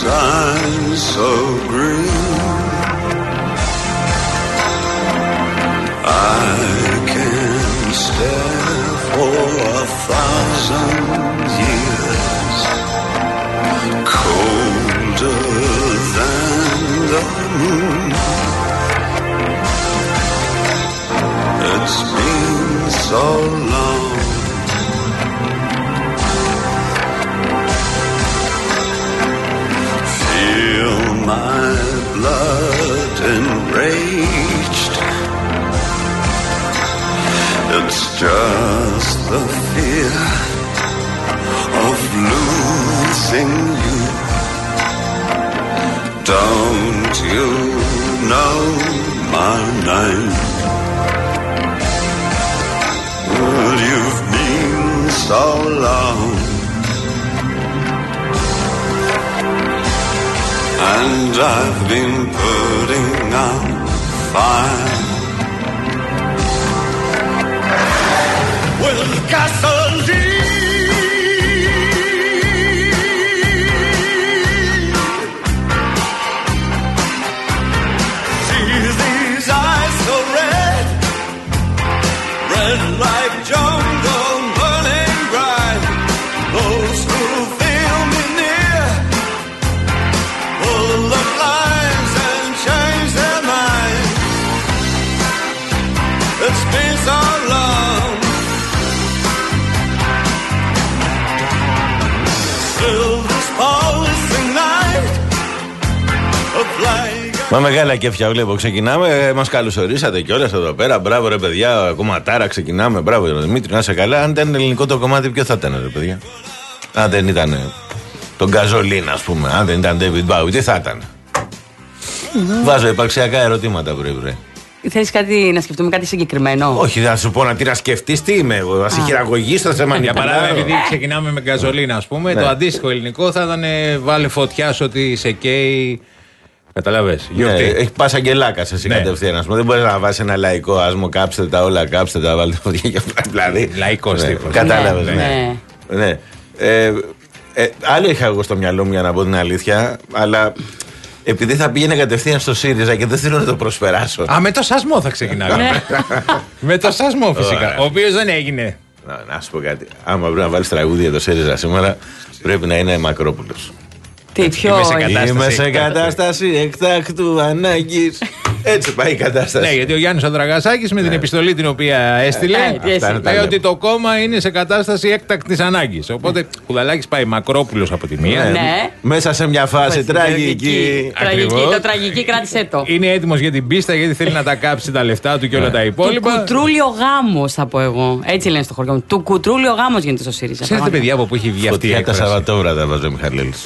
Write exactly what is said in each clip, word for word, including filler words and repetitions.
sunshine so green, I can stare for a thousand years, colder than the moon. It's been so long. Feel my blood enraged. It's just the fear of losing you. Don't you know my name? Well, you've been so long, and I've been putting out fire with gasoline. See these eyes so red, red like jungle burning bright. Those who feel me near pull the blinds and change their minds. It's been so long. Still this pulsing night of light. Μα μεγάλα κέφια βλέπω, ξεκινάμε. Μας καλωσορίσατε κιόλας εδώ πέρα. Μπράβο ρε παιδιά, κομματάρα, ξεκινάμε. Μπράβο ρε Δημήτρη, να είσαι καλά. Αν ήταν ελληνικό το κομμάτι, ποιο θα ήταν ρε παιδιά? Αν δεν ήταν τον Γκαζολίν, ας πούμε, αν δεν ήταν David Bowie, τι θα ήταν? Mm-hmm. Βάζω υπαρξιακά ερωτήματα, βρε βρε. Θέλεις κάτι, να σκεφτούμε κάτι συγκεκριμένο? Όχι, θα σου πω να τι να σκεφτείς, τι είμαι εγώ. Θα σε χειραγωγείς, θα σε μανιπουλάρω. Για παράδειγμα, επειδή ξεκινάμε με Γκαζολίν, ας πούμε, ναι. Το αντίστοιχο ελληνικό θα ήταν βάλε φωτιά σου ότι σε καίει. Καταλαβες. Ναι, έχει πας αγγελάκας εσύ, ναι. Κατευθείαν. Ας πούμε. Δεν μπορείς να βάζεις ένα λαϊκό άσμο, κάψτε τα όλα, κάψτε τα, βάλτε φωτιά και δηλαδή. Λαϊκός, ναι, τύπος. Κατάλαβες, ναι. ναι. ναι. ναι. Ε, ε, άλλο είχα εγώ στο μυαλό μου για να πω την αλήθεια, αλλά επειδή θα πήγαινε κατευθείαν στο ΣΥΡΙΖΑ και δεν θέλω να το προσπεράσω. Α, με το σασμό θα ξεκινάμε. Με το σασμό φυσικά. Ο οποίος δεν έγινε. Να, να σου πω κάτι. Άμα πρέπει να βάλεις τραγούδι για το ΣΥΡΙΖΑ σήμερα, πρέπει να είναι Μακρόπουλος. Τι πιο... Είμαι σε κατάσταση, Είμαι σε κατάσταση εκτάκτου ανάγκης. Έτσι πάει η κατάσταση. Ναι, γιατί ο Γιάννης Ανδραγασάκης με την επιστολή την οποία έστειλε λέει ότι το κόμμα είναι σε κατάσταση έκτακτης ανάγκης. Οπότε Κουδαλάκης πάει Μακρόπουλος από τη μία. Ναι. Μέσα σε μια φάση τραγική. Τραγική, το τραγική κράτησε το. Είναι έτοιμος για την πίστα γιατί θέλει να τα κάψει τα λεφτά του και όλα τα υπόλοιπα. Του κουτρούλιο γάμος θα πω εγώ. Έτσι λένε στο χωριό μου. Του κουτρούλιο γάμος γίνεται στο ΣΥΡΙΖΑ. Ξέρετε παιδιά από πού έχει βγει αυτή η έκφραση? Τα Σαββατόβραδα βάζει ο Μιχαλέλης.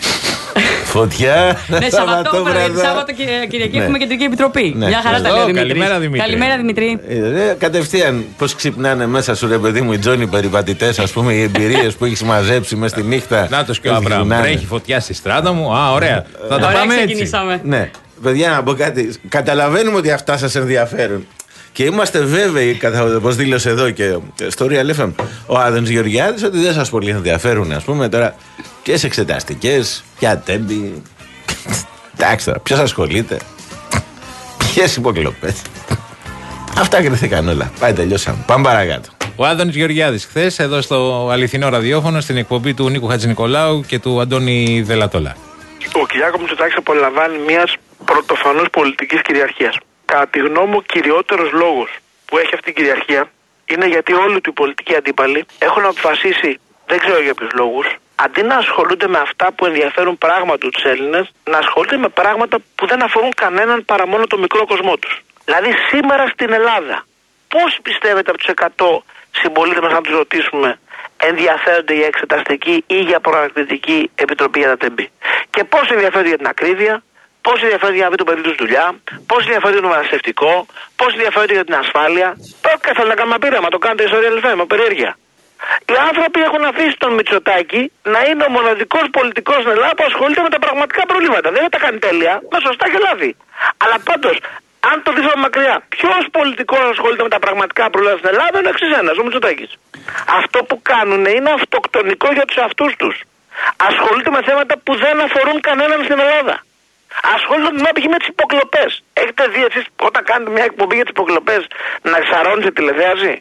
Φωτιά. Ναι, Σαββατόβραδα, Σάββατο Κυριακή έχουμε κεντρική επιτροπή. Μια χαρά τα λέει. Καλημέρα Δημήτρη. Καλημέρα Δημήτρη. Κατευθείαν πώς ξυπνάνε μέσα σου ρε παιδί μου οι Τζόνι περιπατητές, ας πούμε, οι εμπειρίες που έχεις μαζέψει μες τη νύχτα. Νάτος και ο Αβραάμ. Τρέχει φωτιά στη στράτα μου. Α, ωραία. Θα το πάμε έτσι. Ναι, παιδιά, να πω κάτι. Καταλαβαίνουμε ότι αυτά σας ενδιαφέρουν. Και είμαστε βέβαιοι, όπως δήλωσε εδώ και στο Real εφ εμ ο Άδωνης Γεωργιάδης, ότι δεν σας πολύ ενδιαφέρουν, ας πούμε, τώρα ποιες εξεταστικές, ποια τέμπη. Εντάξει τώρα, ποιος ασχολείται, ποιες υποκλοπές. Αυτά κριθήκαν όλα. Πάει, τελειώσαμε. Πάμε παρακάτω. Ο Άδωνης Γεωργιάδης χθες εδώ στο αληθινό ραδιόφωνο στην εκπομπή του Νίκου Χατζηνικολάου και του Αντώνη Δελατολά. Ο Κυριάκος Μητσοτάκης απολαμβάνει μιας πρωτοφανούς πολιτικής κυριαρχίας. Κατά τη γνώμη μου, ο κυριότερος λόγος που έχει αυτή η κυριαρχία είναι γιατί όλοι του οι πολιτικοί αντίπαλοι έχουν αποφασίσει, δεν ξέρω για ποιους λόγους, αντί να ασχολούνται με αυτά που ενδιαφέρουν πράγματι τους Έλληνες, να ασχολούνται με πράγματα που δεν αφορούν κανέναν παρά μόνο το μικρό κοσμό τους. Δηλαδή, σήμερα στην Ελλάδα, πώς πιστεύετε από τους εκατό συμπολίτες μας, να τους ρωτήσουμε, ενδιαφέρονται για εξεταστική ή για προανακριτική επιτροπή για τα τεμπή? Και πώς ενδιαφέρονται για την ακρίβεια? Πώς ενδιαφέρονται για να βρει το παιδί του δουλειά, πώς ενδιαφέρονται για το μεταναστευτικό, πώς ενδιαφέρονται για την ασφάλεια? Το θέλω να κάνουμε πείραμα, το κάνετε ιστορία ελευθερία, με περιέργεια. Οι άνθρωποι έχουν αφήσει τον Μητσοτάκη να είναι ο μοναδικός πολιτικός στην Ελλάδα που ασχολείται με τα πραγματικά προβλήματα. Δεν τα κάνει τέλεια, με σωστά και λάθη. Αλλά πάντως, αν το δεις από μακριά, ποιος πολιτικός ασχολείται με τα πραγματικά προβλήματα στην Ελλάδα? Είναι εξής ένας, ο Μητσοτάκης. Αυτό που κάνουν είναι αυτοκτονικό για τους αυτούς τους. Ασχολείται με θέματα που δεν αφορούν κανέναν στην Ελλάδα. Ασχολείται με, με τις υποκλοπές. Έχετε δει εσείς όταν κάνετε μια εκπομπή για τις υποκλοπές να ξαρώνει σε τηλεθέαση?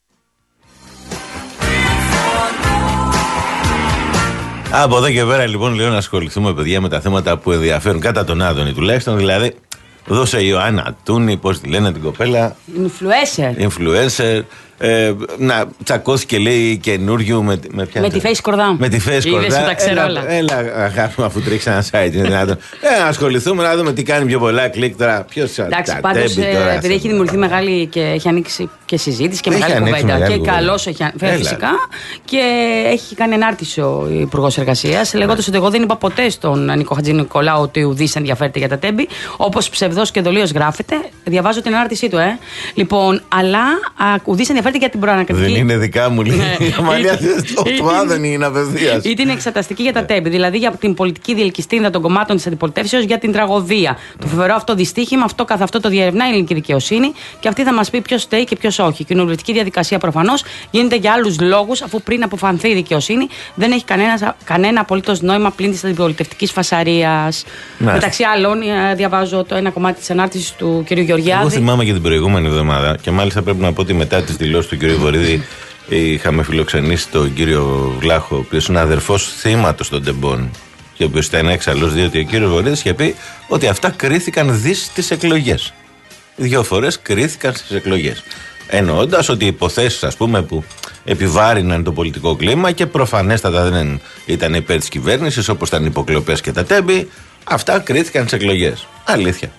Από εδώ και πέρα λοιπόν λέω να ασχοληθούμε, παιδιά, με τα θέματα που ενδιαφέρουν, κατά τον Άδωνη τουλάχιστον. Δηλαδή, δώσε η Ιωάννα Τούνη, πώς τη λένε την κοπέλα. Influencer. Influencer. Ε, να τσακώθηκε, λέει, καινούριου με, με, ποια με τη Face Κορδά. Με τη Face Κορδά. Είδες, τα ξέρω όλα. Έλα, αγάπη μου, αφού τρίξει ένα site. ε, να ασχοληθούμε, να δούμε τι κάνει πιο πολλά κλικ τώρα. Ποιος εντάξει, πάντως, ε, επειδή έχει δημιουργηθεί μεγάλη και έχει ανοίξει και συζήτηση και μεγάλη κουβέντα. Και καλώς έχει ανοίξει. Φυσικά. Και έχει κάνει ενάρτηση ο Υπουργός Εργασίας, λέγοντας ότι εγώ δεν είπα ποτέ στον Νίκο Χατζηνικολάου ότι ουδής ενδιαφέρεται για τα τέμπη. Όπως ψευδός και δολίως γράφεται. Διαβάζω την ενάρτησή του, ε. Λοιπόν, αλλά ουδής ενδιαφέρεται για την προανακριτική. Δεν είναι δικά μου, λέει. Η μαλλιά του Άδωνη είναι απευθείας. Ή την εξεταστική για τα τέμπη. Δηλαδή για την πολιτική διελκυστίνδα των κομμάτων της αντιπολιτεύσεως για την τραγωδία. Το φοβερό αυτό δυστύχημα, αυτό καθ' αυτό το διερευνά η ελληνική δικαιοσύνη και αυτή θα μας πει ποιος φταίει και ποιος όχι. Η κοινοβουλευτική διαδικασία προφανώς γίνεται για άλλους λόγους, αφού πριν αποφανθεί η δικαιοσύνη δεν έχει κανένα, κανένα απολύτως νόημα πλην της αντιπολιτευτικής φασαρίας. Μεταξύ άλλων, διαβάζω το ένα κομμάτι της ανάρτησης του κ. Γεωργιάδη. Εγώ θυμάμαι και την προηγούμενη εβδομάδα και μάλιστα πρέπει να πω ότι μετά τις δηλώσεις του κ. Βορίδη είχαμε φιλοξενήσει τον κύριο Βλάχο, ο οποίος είναι αδερφός θύματος των τεμπών και ο οποίος ήταν έξαλλος, διότι ο κύριος Βορίδης είχε πει ότι αυτά κρίθηκαν δις στις εκλογές. Δύο φορές κρίθηκαν στις εκλογές. Εννοώντας ότι οι υποθέσεις, ας πούμε, που επιβάρυναν το πολιτικό κλίμα και προφανέστατα δεν ήταν υπέρ της κυβέρνησης, όπως ήταν οι υποκλοπές και τα τέμπη, αυτά κρίθηκαν στις εκλογές. Αλήθεια.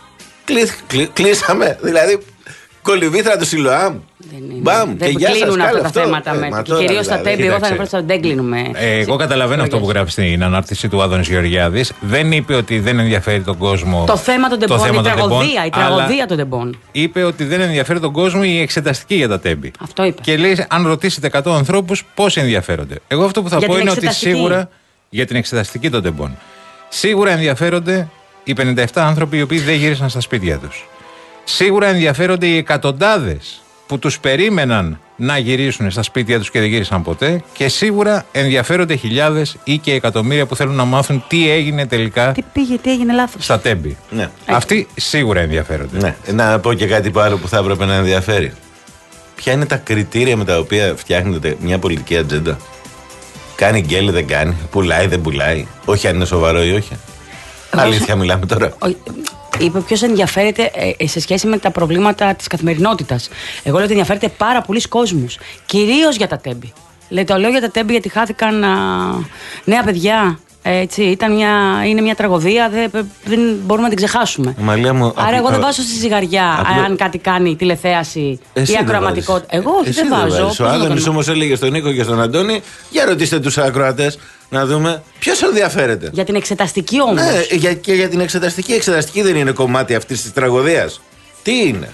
Κλείσαμε, δηλαδή. Κολυβήθρα του Σιλοάμ. Μπαμ, δεν κλείνουν αυτά τα θέματα. Κυρίως τα τέμπη, εγώ θα είναι πρώτα δεν κλείνουμε. Εγώ καταλαβαίνω αυτό που γράφει στην ανάρτηση του Άδωνης Γεωργιάδης. Δεν είπε ότι δεν ενδιαφέρει τον κόσμο το θέμα των τεμπών, η τραγωδία, η τραγωδία των τεμπών. Είπε ότι δεν ενδιαφέρει τον κόσμο η εξεταστική για τα τέμπη. Αυτό είπε. Και λέει, αν ρωτήσετε εκατό ανθρώπους, πόσοι ενδιαφέρονται. Εγώ αυτό που θα πω είναι ότι σίγουρα για την εξεταστική των τεμπών. Σίγουρα ενδιαφέρονται οι πενήντα επτά άνθρωποι οι οποίοι δεν γύρισαν στα σπίτια τους. Σίγουρα ενδιαφέρονται οι εκατοντάδες που τους περίμεναν να γυρίσουν στα σπίτια τους και δεν γύρισαν ποτέ. Και σίγουρα ενδιαφέρονται χιλιάδες ή και εκατομμύρια που θέλουν να μάθουν τι έγινε τελικά. Τι πήγε, τι έγινε λάθος. Στα τέμπη. Ναι. Αυτοί σίγουρα ενδιαφέρονται. Ναι. Να πω και κάτι άλλο που θα έπρεπε να ενδιαφέρει. Ποια είναι τα κριτήρια με τα οποία φτιάχνετε μια πολιτική ατζέντα? Κάνει γκέλ, δεν κάνει. Πουλάει, δεν πουλάει. Όχι αν είναι σοβαρό ή όχι. Εγώ αλήθεια σ... μιλάμε τώρα. Ο... Είπε ποιος ενδιαφέρεται ε, σε σχέση με τα προβλήματα της καθημερινότητας. Εγώ λέω ότι ενδιαφέρεται πάρα πολλοί κόσμος. Κυρίως για τα τέμπη. Λέει, το λέω για τα τέμπη γιατί χάθηκαν α, νέα παιδιά. Έτσι, ήταν μια, είναι μια τραγωδία, δεν, δεν μπορούμε να την ξεχάσουμε. Μου, Άρα, απ, εγώ α, δεν βάζω στη ζυγαριά απλό... αν κάτι κάνει τηλεθέαση εσύ ή ακροαματικότητα. Εγώ όχι, εσύ δεν βάζω. Ο Άδωνης όμως έλεγε στον Νίκο και στον Αντώνη, για ρωτήστε τους ακροατές να δούμε ποιος ενδιαφέρεται. Για την εξεταστική όμως. Ναι, για, και για την εξεταστική. Η εξεταστική δεν είναι κομμάτι αυτής της τραγωδίας. Τι είναι?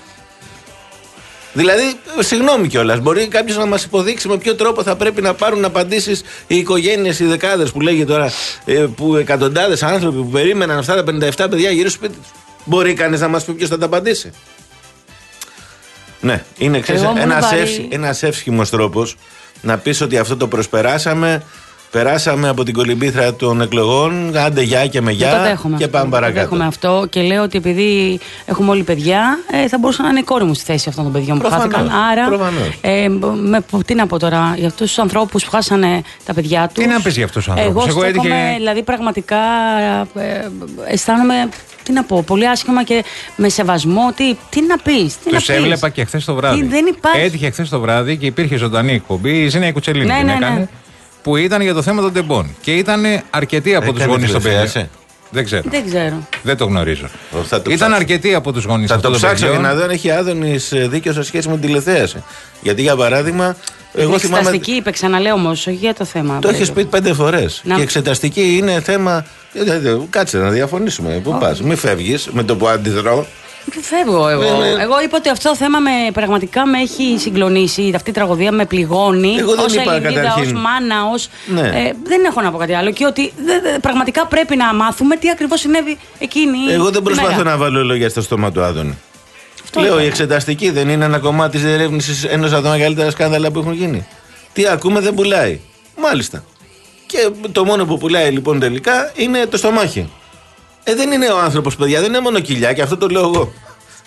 Δηλαδή, συγγνώμη κιόλας, μπορεί κάποιος να μας υποδείξει με ποιο τρόπο θα πρέπει να πάρουν απαντήσεις οι οικογένειες, οι δεκάδες που λέγει τώρα, που εκατοντάδες άνθρωποι που περίμεναν αυτά τα πενήντα επτά παιδιά γύρω στο σπίτι τους. Μπορεί κανείς να μας πει ποιος θα τα απαντήσει? Ναι, είναι ξέρεις, ένας, βαρύ... εύσ, ένας εύσχυμος τρόπος να πεις ότι αυτό το προσπεράσαμε. Περάσαμε από την κολυμπήθρα των εκλογών, άντε γεια και με γεια και πάμε παρακάτω. Δέχομαι αυτό και λέω ότι επειδή έχουμε όλοι παιδιά, ε, θα μπορούσα να είναι η κόρη μου στη θέση αυτών των παιδιών που χάθηκαν. Άρα, ε, με, τι να πω τώρα, για αυτούς τους ανθρώπους που χάσανε τα παιδιά τους. Τι να πεις για αυτούς τους ανθρώπους? Εγώ στέκομαι, έτυχε... δηλαδή πραγματικά ε, αισθάνομαι, τι να πω, πολύ άσχημα και με σεβασμό. Τι, τι να πεις, τι τους να πεις. Έβλεπα και χθες το βράδυ. Τι, δεν υπάρχει. Έτυχε χθες το βράδυ και υπήρχε ζωντανή εκπομπή, η Ζήνα Κουτσελίνη ναι, την ναι, έκανε. Ναι. Που ήταν για το θέμα των τεμπών. Και ήταν αρκετοί από τους γονείς των παιδιών. Δεν ξέρω. Δεν ξέρω. Δεν το γνωρίζω. Το ήταν ψάξω. αρκετοί από τους γονείς των παιδιών. Θα το ψάξω για να δω αν έχει Άδωνης δίκιο σε σχέση με την τηλεθέαση. Γιατί για παράδειγμα. Εγώ εξεταστική θυμάμαι... είπε, ξαναλέω όμως, όχι για το θέμα. Το έχει πει πέντε φορές. Να... Και εξεταστική είναι θέμα. Κάτσε να διαφωνήσουμε. Πού πας? Μην φεύγεις με το που αντιδρώ. Δεν φεύγω εγώ. Ναι, ναι. Εγώ είπα ότι αυτό το θέμα με, πραγματικά με έχει συγκλονίσει. Αυτή η τραγωδία με πληγώνει. Ως Ελληνίδα, ως μάνα, ως. Ναι. Ε, δεν έχω να πω κάτι άλλο. Και ότι δε, δε, πραγματικά πρέπει να μάθουμε τι ακριβώς συνέβη εκείνη. Εγώ δεν προσπαθώ μέρα. να βάλω λόγια στο στόμα του Άδωνη. Αυτό λέω, η εξεταστική δεν είναι ένα κομμάτι της διερεύνησης ενός από τα μεγαλύτερα σκάνδαλα που έχουν γίνει. Τι ακούμε, δεν πουλάει. Μάλιστα. Και το μόνο που πουλάει λοιπόν τελικά είναι το στομάχι. Ε, δεν είναι ο άνθρωπος, παιδιά, δεν είναι μόνο κοιλιά, και αυτό το λέω εγώ.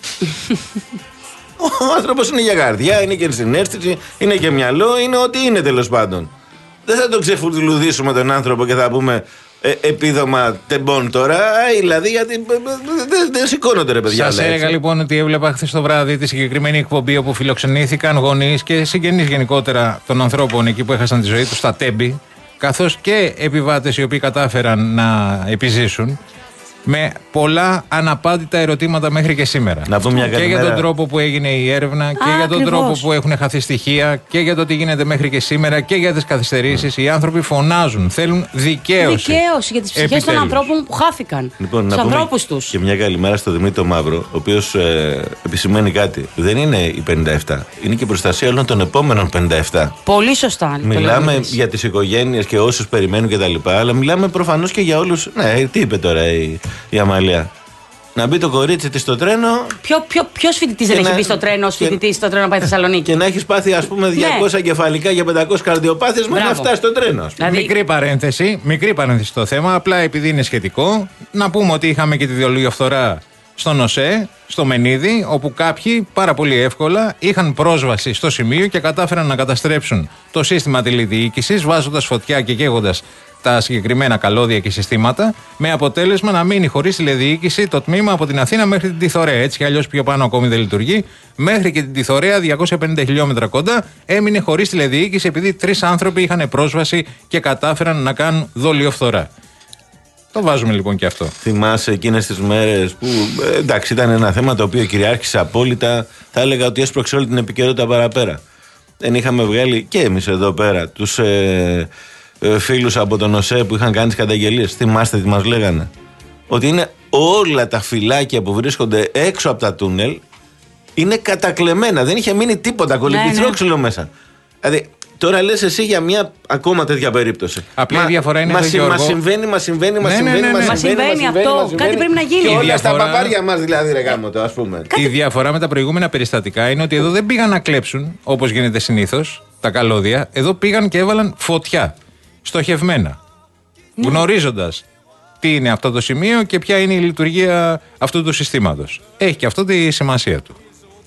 Ο άνθρωπος είναι για καρδιά, είναι και συναίσθηση, είναι και μυαλό, είναι ό,τι είναι τέλος πάντων. Δεν θα τον ξεφουρτιλουδίσουμε τον άνθρωπο και θα πούμε ε, επίδομα τεμπών τώρα, δηλαδή, γιατί δεν δε σηκώνονται ρε παιδιά. Σας έλεγα λοιπόν ότι έβλεπα χθες το βράδυ τη συγκεκριμένη εκπομπή όπου φιλοξενήθηκαν γονείς και συγγενείς γενικότερα των ανθρώπων εκεί που έχασαν τη ζωή τους στα Τέμπη, καθώς και επιβάτες οι οποίοι κατάφεραν να επιζήσουν, με πολλά αναπάντητα ερωτήματα μέχρι και σήμερα. Να πούμε μια και για τον τρόπο που έγινε η έρευνα, και Α, για τον ακριβώς. τρόπο που έχουν χαθεί στοιχεία, και για το τι γίνεται μέχρι και σήμερα, και για τις καθυστερήσεις. Οι άνθρωποι φωνάζουν, θέλουν δικαίωση. Δικαίωση για τις ψυχές των Επιτέλους. ανθρώπων που χάθηκαν. Λοιπόν, τους να πούμε ανθρώπους τους. και μια καλημέρα στο Δημήτρη Μαύρο, ο οποίος ε, επισημαίνει κάτι. Δεν είναι οι πενήντα επτά, είναι και η προστασία όλων των επόμενων πενήντα επτά. Πολύ σωστά. Μιλάμε το για τις οικογένειες και όσους περιμένουν κτλ. Αλλά μιλάμε προφανώς και για όλους. Ναι, τι είπε τώρα η, η Αμαλία. Να μπει το κορίτσι της στο τρένο. Ποιο, ποιο, ποιος φοιτητής δεν να- έχει μπει στο τρένο ως και- φοιτητής στο τρένο να πάει Θεσσαλονίκη. Και να έχεις πάθει, ας πούμε, διακόσια κεφαλικά για πεντακόσιες καρδιοπάθειες μέχρι να Μπράβο. φτάσει στο τρένο. Ας πούμε. Δηλαδή, Μικρή παρένθεση, μικρή παρένθεση στο θέμα, απλά επειδή είναι σχετικό, να πούμε ότι είχαμε και τη διολογιοφθορά στον ΟΣΕ, στο Μενίδη, όπου κάποιοι πάρα πολύ εύκολα είχαν πρόσβαση στο σημείο και κατάφεραν να καταστρέψουν το σύστημα τηλεδιοίκησης, βάζοντας φωτιά και καίγοντας τα συγκεκριμένα καλώδια και συστήματα, με αποτέλεσμα να μείνει χωρίς τηλεδιοίκηση το τμήμα από την Αθήνα μέχρι την Τιθωρέα. Έτσι κι αλλιώς πιο πάνω ακόμη δεν λειτουργεί. Μέχρι και την Τιθωρέα, διακόσια πενήντα χιλιόμετρα κοντά, έμεινε χωρίς τηλεδιοίκηση επειδή τρεις άνθρωποι είχαν πρόσβαση και κατάφεραν να κάνουν δολιοφθορά. Το βάζουμε λοιπόν και αυτό. Θυμάσαι εκείνες τις μέρες που ε, εντάξει, ήταν ένα θέμα το οποίο κυριάρχησε απόλυτα. Θα έλεγα ότι έσπρωξε όλη την επικαιρότητα παραπέρα. Δεν είχαμε βγάλει και εμείς εδώ πέρα τους ε, ε, φίλους από τον ΟΣΕ που είχαν κάνει τις καταγγελίες. Θυμάστε τι μας λέγανε? Ότι είναι όλα τα φυλάκια που βρίσκονται έξω από τα τούνελ είναι κατακλεμμένα. Δεν είχε μείνει τίποτα κολυμπηθρόξυλο ναι. μέσα. Δηλαδή, τώρα λες εσύ για μια ακόμα τέτοια περίπτωση. Απλή διαφορά είναι, Μα εδώ, συ- Γιώργο. μας συμβαίνει, μας συμβαίνει, μας Ναι, ναι, συμβαίνει, ναι, ναι. μας Μας συμβαίνει, συμβαίνει μας συμβαίνει, αυτό. μας συμβαίνει. Κάτι πρέπει να γίνει. Και Η όλα διαφορά- στα παπάρια μας δηλαδή, ρε γάμο το, ας πούμε. Η διαφορά με τα προηγούμενα περιστατικά είναι ότι εδώ δεν πήγαν να κλέψουν, όπως γίνεται συνήθως, τα καλώδια. Εδώ πήγαν και έβαλαν φωτιά. Στοχευμένα. Ναι. Γνωρίζοντας τι είναι αυτό το σημείο και ποια είναι η λειτουργία αυτού του συστήματος. Έχει και αυτό τη σημασία του.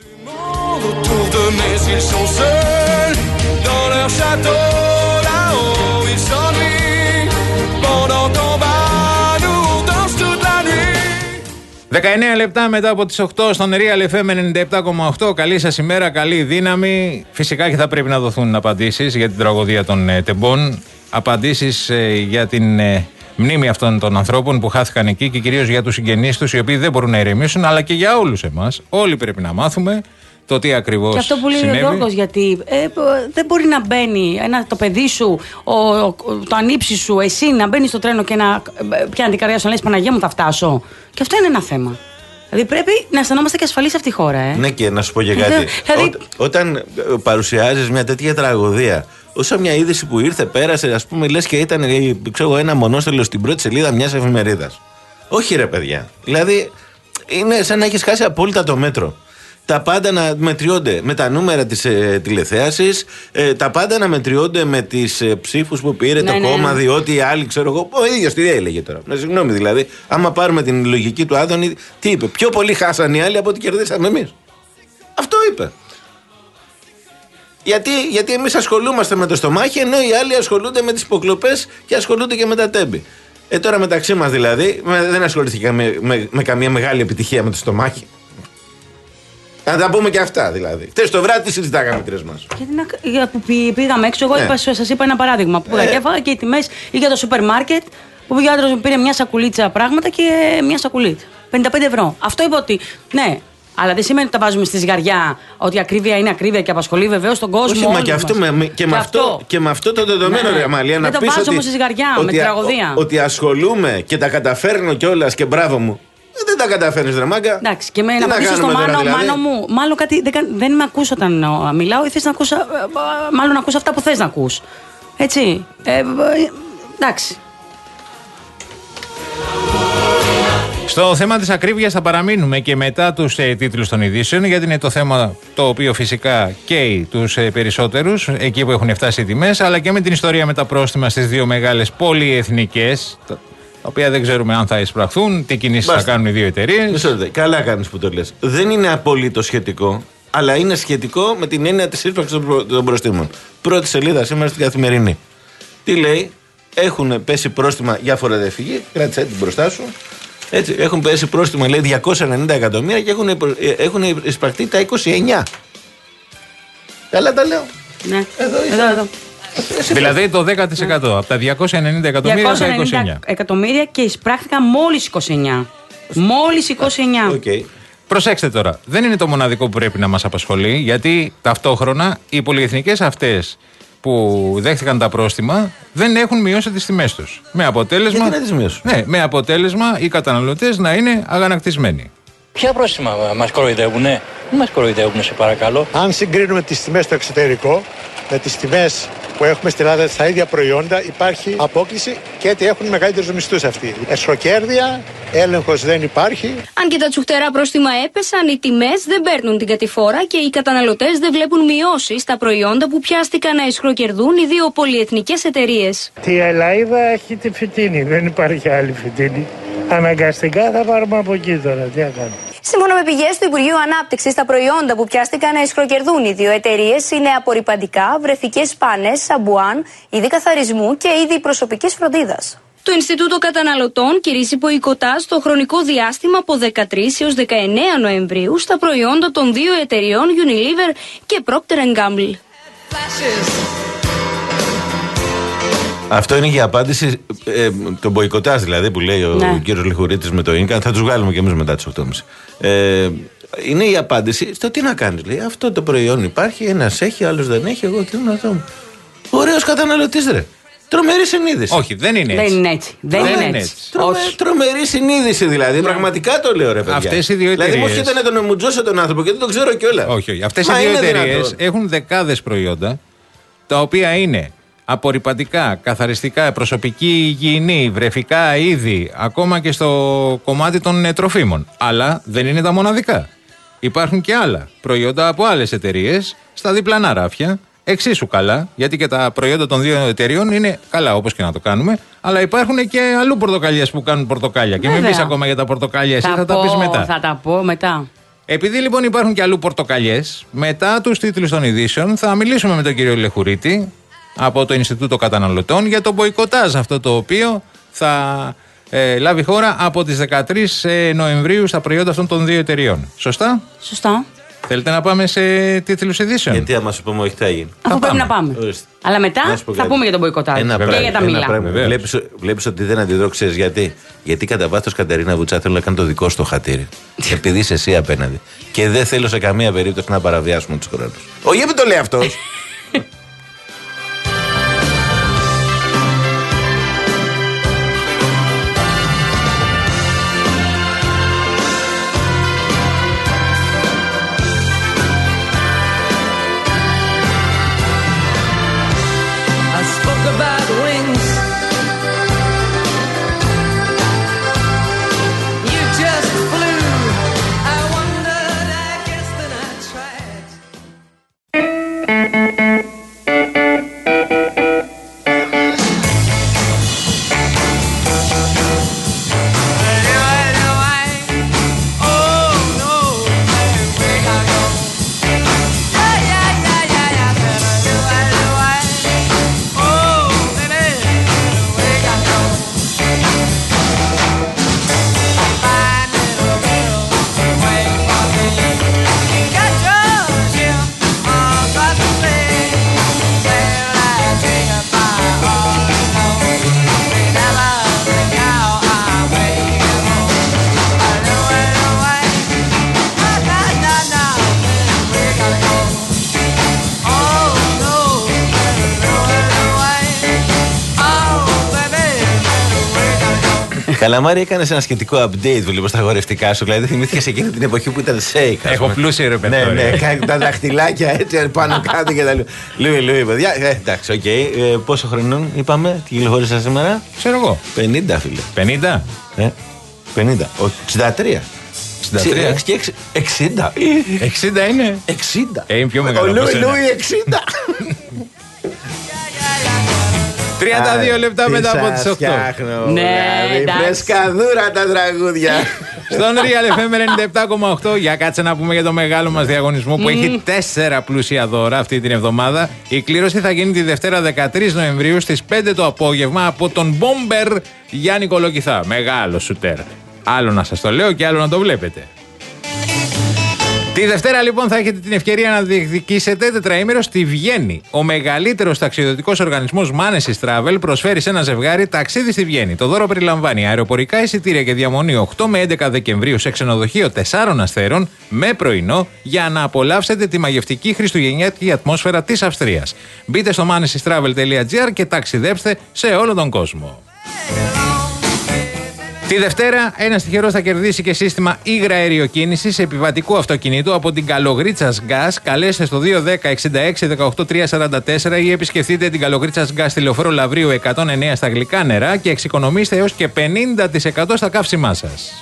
Autour de mais ils sont seuls dans leur château là-haut ils s'ennuient pendant qu'on va nous danse toute la nuit. δεκαεννέα λεπτά μετά από τις οκτώ στον Real εφ εμ ενενήντα επτά κόμμα οκτώ. Καλή σας ημέρα, καλή δύναμη. Φυσικά και θα πρέπει να δοθούν απαντήσεις για την τραγωδία των ε, τεμπών. Απαντήσεις ε, για την ε, μνήμη αυτών των ανθρώπων που χάθηκαν εκεί και κυρίως για τους συγγενείς τους, οι οποίοι δεν μπορούν να ηρεμήσουν, αλλά και για όλους εμάς. Όλοι πρέπει να μάθουμε το τι ακριβώς Και αυτό που λέει συνέβη. ο Γιώργος, γιατί ε, δεν μπορεί να μπαίνει ένα, το παιδί σου, ο, ο- το ανήψι σου, εσύ να μπαίνει στο τρένο και να ε, πιάνει την καρδιά σου να λες Παναγία μου θα φτάσω. Και αυτό είναι ένα θέμα. Δηλαδή πρέπει να αισθανόμαστε και ασφαλείς σε αυτή τη χώρα. Ε. Ναι, και να σου πω και Ε, κάτι. δηλαδή- Ό, όταν ε, παρουσιάζεις μια τέτοια τραγωδία, όσα μια είδηση που ήρθε, πέρασε, ας πούμε, λες και ήταν ε, ξέρω, ένα μονόστελο στην πρώτη σελίδα μιας εφημερίδας. Όχι, ρε παιδιά. Δηλαδή, είναι σαν να έχεις χάσει απόλυτα το μέτρο. Τα πάντα να μετριώνται με τα νούμερα της ε, τηλεθέασης, ε, τα πάντα να μετριώνται με τις ε, ψήφους που πήρε Ναι, το ναι, κόμμα, ναι. διότι οι άλλοι, ξέρω εγώ, ο ίδιος τι έλεγε τώρα. Να συγγνώμη δηλαδή, άμα πάρουμε την λογική του Άδωνη, τι είπε? Πιο πολύ χάσαν οι άλλοι από ό,τι κερδίσαμε εμείς. Αυτό είπε. Γιατί, γιατί εμείς ασχολούμαστε με το στομάχι, ενώ οι άλλοι ασχολούνται με τις υποκλοπές και ασχολούνται και με τα τέμπη. Ε, τώρα μεταξύ μας δηλαδή, με- δεν ασχοληθήκα με, με, με καμία μεγάλη επιτυχία με το στομάχι. Να τα πούμε και αυτά δηλαδή. Χτες το βράδυ τι συζητάγαμε τρεις μας. Γιατί να, για που πη- πήγαμε έξω, εγώ Ναι. είπα, σας είπα ένα παράδειγμα. Που πήγα Ε. και έφαγα και οι τιμές ή για το σούπερ μάρκετ, που πήγε ο άντρας μου πήρε μια σακουλίτσα πράγματα και μια σακουλίτσα. πενήντα πέντε ευρώ. Αυτό είπα ότι ναι, αλλά δεν σημαίνει ότι τα βάζουμε στη ζυγαριά, ότι η ακρίβεια είναι ακρίβεια και απασχολεί βεβαίως τον κόσμο. Όχι, μα όλους και αυτό, μας. με, και, με αυτό, και με αυτό το δεδομένο, Ναι. ρε Αμαλία, Δεν να το πεις βάζω ότι, όμως στη ζυγαριά, με ότι, την α- τραγωδία. ο- ότι ασχολούμαι και τα καταφέρνω κιόλας και μπράβο μου. Ε, δεν τα καταφέρνεις, ρε μάγκα. Εντάξει, και με Τι να να απαντήσω στο κάνουμε τώρα, Μάνο, δηλαδή? Μάνο μου, μάλλον κάτι δεν, κα- δεν με ακούς όταν ε, μιλάω ή θες να ακούς, ε, ε, μάλλον να ακούς αυτά που θες να ακούς. Έτσι. Ε, ε, εντάξει. Στο θέμα της ακρίβειας θα παραμείνουμε και μετά τους ε, τίτλους των ειδήσεων, γιατί είναι το θέμα το οποίο φυσικά καίει τους ε, περισσότερους, εκεί που έχουν φτάσει οι τιμές, αλλά και με την ιστορία με τα πρόστιμα στις δύο μεγάλες πολυεθνικές, τα οποία δεν ξέρουμε αν θα εισπραχθούν, τι κινήσεις θα κάνουν οι δύο εταιρείες. Καλά κάνεις που το λες. Δεν είναι απολύτως σχετικό, αλλά είναι σχετικό με την έννοια της ίσπραξης των προστίμων. Πρώτη σελίδα σήμερα στην Καθημερινή. Τι λέει? Έχουν πέσει πρόστιμα για φοροδιαφυγή, κράτησε την μπροστά σου. Έτσι, έχουν πέσει πρόστιμα, λέει, διακόσια ενενήντα εκατομμύρια και έχουν, έχουν εισπραχτεί τα είκοσι εννιά. Καλά τα λέω. Ναι. Εδώ, εδώ, εδώ. Δηλαδή το δέκα τοις εκατό ναι. Από τα διακόσια ενενήντα εκατομμύρια στα είκοσι εννιά εκατομμύρια και εισπράχθηκαν μόλις είκοσι εννιά. Μόλις είκοσι εννιά. Okay. Προσέξτε τώρα, δεν είναι το μοναδικό που πρέπει να μας απασχολεί, γιατί ταυτόχρονα οι πολυεθνικές αυτές που δέχτηκαν τα πρόστιμα δεν έχουν μειώσει τις τιμές τους. Με αποτέλεσμα, γιατί να τις μειώσουν? Ναι, με αποτέλεσμα οι καταναλωτές να είναι αγανακτισμένοι. Ποια πρόστιμα μας κοροϊδεύουνε? Μην μας κοροϊδεύουνε, σε παρακαλώ. Αν συγκρίνουμε τις τιμές στο εξωτερικό με τις τιμές που έχουμε στην Ελλάδα στα ίδια προϊόντα, υπάρχει απόκληση και έτσι έχουν μεγαλύτερους μισθούς αυτοί. Εσχροκέρδεια, έλεγχος δεν υπάρχει. Αν και τα τσουχτερά πρόστιμα έπεσαν, οι τιμές δεν παίρνουν την κατηφόρα και οι καταναλωτές δεν βλέπουν μειώσεις στα προϊόντα που πιάστηκαν να εσχροκερδούν οι δύο πολυεθνικές εταιρείες. Τη Ελαΐδα έχει τη φυτίνη, δεν υπάρχει άλλη φυτίνη. Αναγκαστικά θα πάρουμε από εκεί τώρα, τι να κάνουμε. Σύμφωνα με πηγές του Υπουργείου Ανάπτυξης, τα προϊόντα που πιάστηκαν να εσχροκερδούν οι δύο εταιρείες είναι απορρυπαντικά, βρεφικές πάνες, σαμπουάν, είδη καθαρισμού και είδη προσωπικής φροντίδας. Το Ινστιτούτο Καταναλωτών κηρύσσει μποϊκοτάζ στο χρονικό διάστημα από δεκατρείς έως δεκαεννέα Νοεμβρίου στα προϊόντα των δύο εταιρεών Unilever και Procter and Gamble. Αυτό είναι για απάντηση, ε, το μποϊκοτάζ δηλαδή που λέει ο ναι. κύριος Λιχουρίτης με το Ίνκα. Θα τους βγάλουμε και εμείς μετά τις οκτώ και μισή. Ε, είναι η απάντηση στο τι να κάνεις. Λέει, αυτό το προϊόν υπάρχει, ένας έχει, άλλος δεν έχει. Εγώ τι να δω. Ωραίος καταναλωτής, ρε. Τρομερή συνείδηση. Όχι, δεν είναι έτσι. Δεν είναι έτσι. Δεν δεν είναι είναι έτσι. έτσι. Τρομε, τρομερή συνείδηση δηλαδή. Ναι. Πραγματικά το λέω, ρε παιδιά. Αυτές οι δύο εταιρείες. Δηλαδή, μου έρχεται να τον εμουτζώσω τον άνθρωπο και δεν τον ξέρω κιόλα. Όχι, όχι. Αυτές οι δύο εταιρείες έχουν δεκάδες προϊόντα τα οποία είναι απορρυπαντικά, καθαριστικά, προσωπική υγιεινή, βρεφικά είδη, ακόμα και στο κομμάτι των ε, τροφίμων. Αλλά δεν είναι τα μοναδικά. Υπάρχουν και άλλα προϊόντα από άλλες εταιρείες στα διπλανά ράφια. Εξίσου καλά, γιατί και τα προϊόντα των δύο εταιρείων είναι καλά, όπως και να το κάνουμε. Αλλά υπάρχουν και αλλού πορτοκαλιές που κάνουν πορτοκάλια. Βέβαια. Και μην πεις ακόμα για τα πορτοκάλια, εσύ θα, θα τα πεις μετά. Θα τα πω μετά. Επειδή λοιπόν υπάρχουν και αλλού πορτοκαλιές, μετά τους τίτλους των ειδήσεων θα μιλήσουμε με τον κύριο Λεχουρίτη από το Ινστιτούτο Καταναλωτών για το μποϊκοτάζ αυτό το οποίο θα ε, λάβει χώρα από τις δεκατρείς Νοεμβρίου στα προϊόντα αυτών των δύο εταιρείων. Σωστά? Σωστά. Θέλετε να πάμε σε τίτλους ειδήσεων? Γιατί άμα σου πούμε όχι θα γίνει. Αφού θα πρέπει πάμε. να πάμε. Ορίστε. Αλλά μετά θα κάτι. πούμε για τον μποϊκοτάζ και πράγμα, για τα μήλα. Βλέπεις, βλέπεις ότι δεν αντιδρώ, ξέρεις γιατί. Γιατί κατά βάθος, Κατερίνα Βουτσά, θέλω να κάνω το δικό σου το χατήρι. Επειδή είσαι εσύ απέναντι. Και δεν θέλω σε καμία περίπτωση να παραβιάσουμε τους χρόνους. Όχι, γιατί το λέει αυτός. Καλαμάρη, έκανε ένα σχετικό update βλέπω στα αγορευτικά σου. Δηλαδή, θυμήθηκες εκείνη την εποχή που ήταν shake. Έχω πλούσιο ρεπερτόριο. Ναι, ναι, τα δαχτυλάκια έτσι πάνω κάτω και τα λοιπά. Λούι, Λούι, παιδιά. Ε, εντάξει, οκ. Okay. Ε, πόσο χρονών είπαμε, τι κυκλοφόρησα σήμερα? Ξέρω εγώ. πενήντα, φίλε. πενήντα? Ε. πενήντα. εξήντα τρία. εξήντα. εξήντα είναι. εξήντα. Ε, είναι πιο μεγάλο. Ο Λούι Λούι εξήντα. τριάντα δύο λεπτά μετά από τις οκτώ. Ναι, φρεσκαδούρα τα τραγούδια. Στον Real εφ εμ ενενήντα επτά κόμμα οκτώ, για κάτσε να πούμε για το μεγάλο μας διαγωνισμό που έχει τέσσερα πλούσια δώρα αυτή την εβδομάδα. Η κλήρωση θα γίνει τη Δευτέρα δεκατρείς Νοεμβρίου στις πέντε το απόγευμα από τον Μπόμπερ Γιάννη Κολοκυθά. Μεγάλο σουτέρ. Άλλο να σας το λέω και άλλο να το βλέπετε. Τη Δευτέρα λοιπόν θα έχετε την ευκαιρία να διεκδικήσετε τετραήμερο στη Βιέννη. Ο μεγαλύτερος ταξιδιωτικός οργανισμός Manesis Travel προσφέρει σε ένα ζευγάρι ταξίδι στη Βιέννη. Το δώρο περιλαμβάνει αεροπορικά εισιτήρια και διαμονή οκτώ με έντεκα Δεκεμβρίου σε ξενοδοχείο τεσσάρων αστέρων με πρωινό για να απολαύσετε τη μαγευτική χριστουγεννιάτικη ατμόσφαιρα της Αυστρίας. Μπείτε στο manesis travel τελεία gr και ταξιδέψτε σε όλο τον κόσμο. Τη Δευτέρα, ένας τυχερός θα κερδίσει και σύστημα υγραεριοκίνησης επιβατικού αυτοκινήτου από την Καλογρίτσας Gas. Καλέστε στο δύο ένα μηδέν εξήντα έξι δεκαοκτώ τριακόσια σαράντα τέσσερα ή επισκεφτείτε την Καλογρίτσας Gas στη Λεωφόρο Λαβρίου εκατόν εννέα στα γλυκά νερά και εξοικονομήστε έως και πενήντα τοις εκατό στα καύσιμά σας.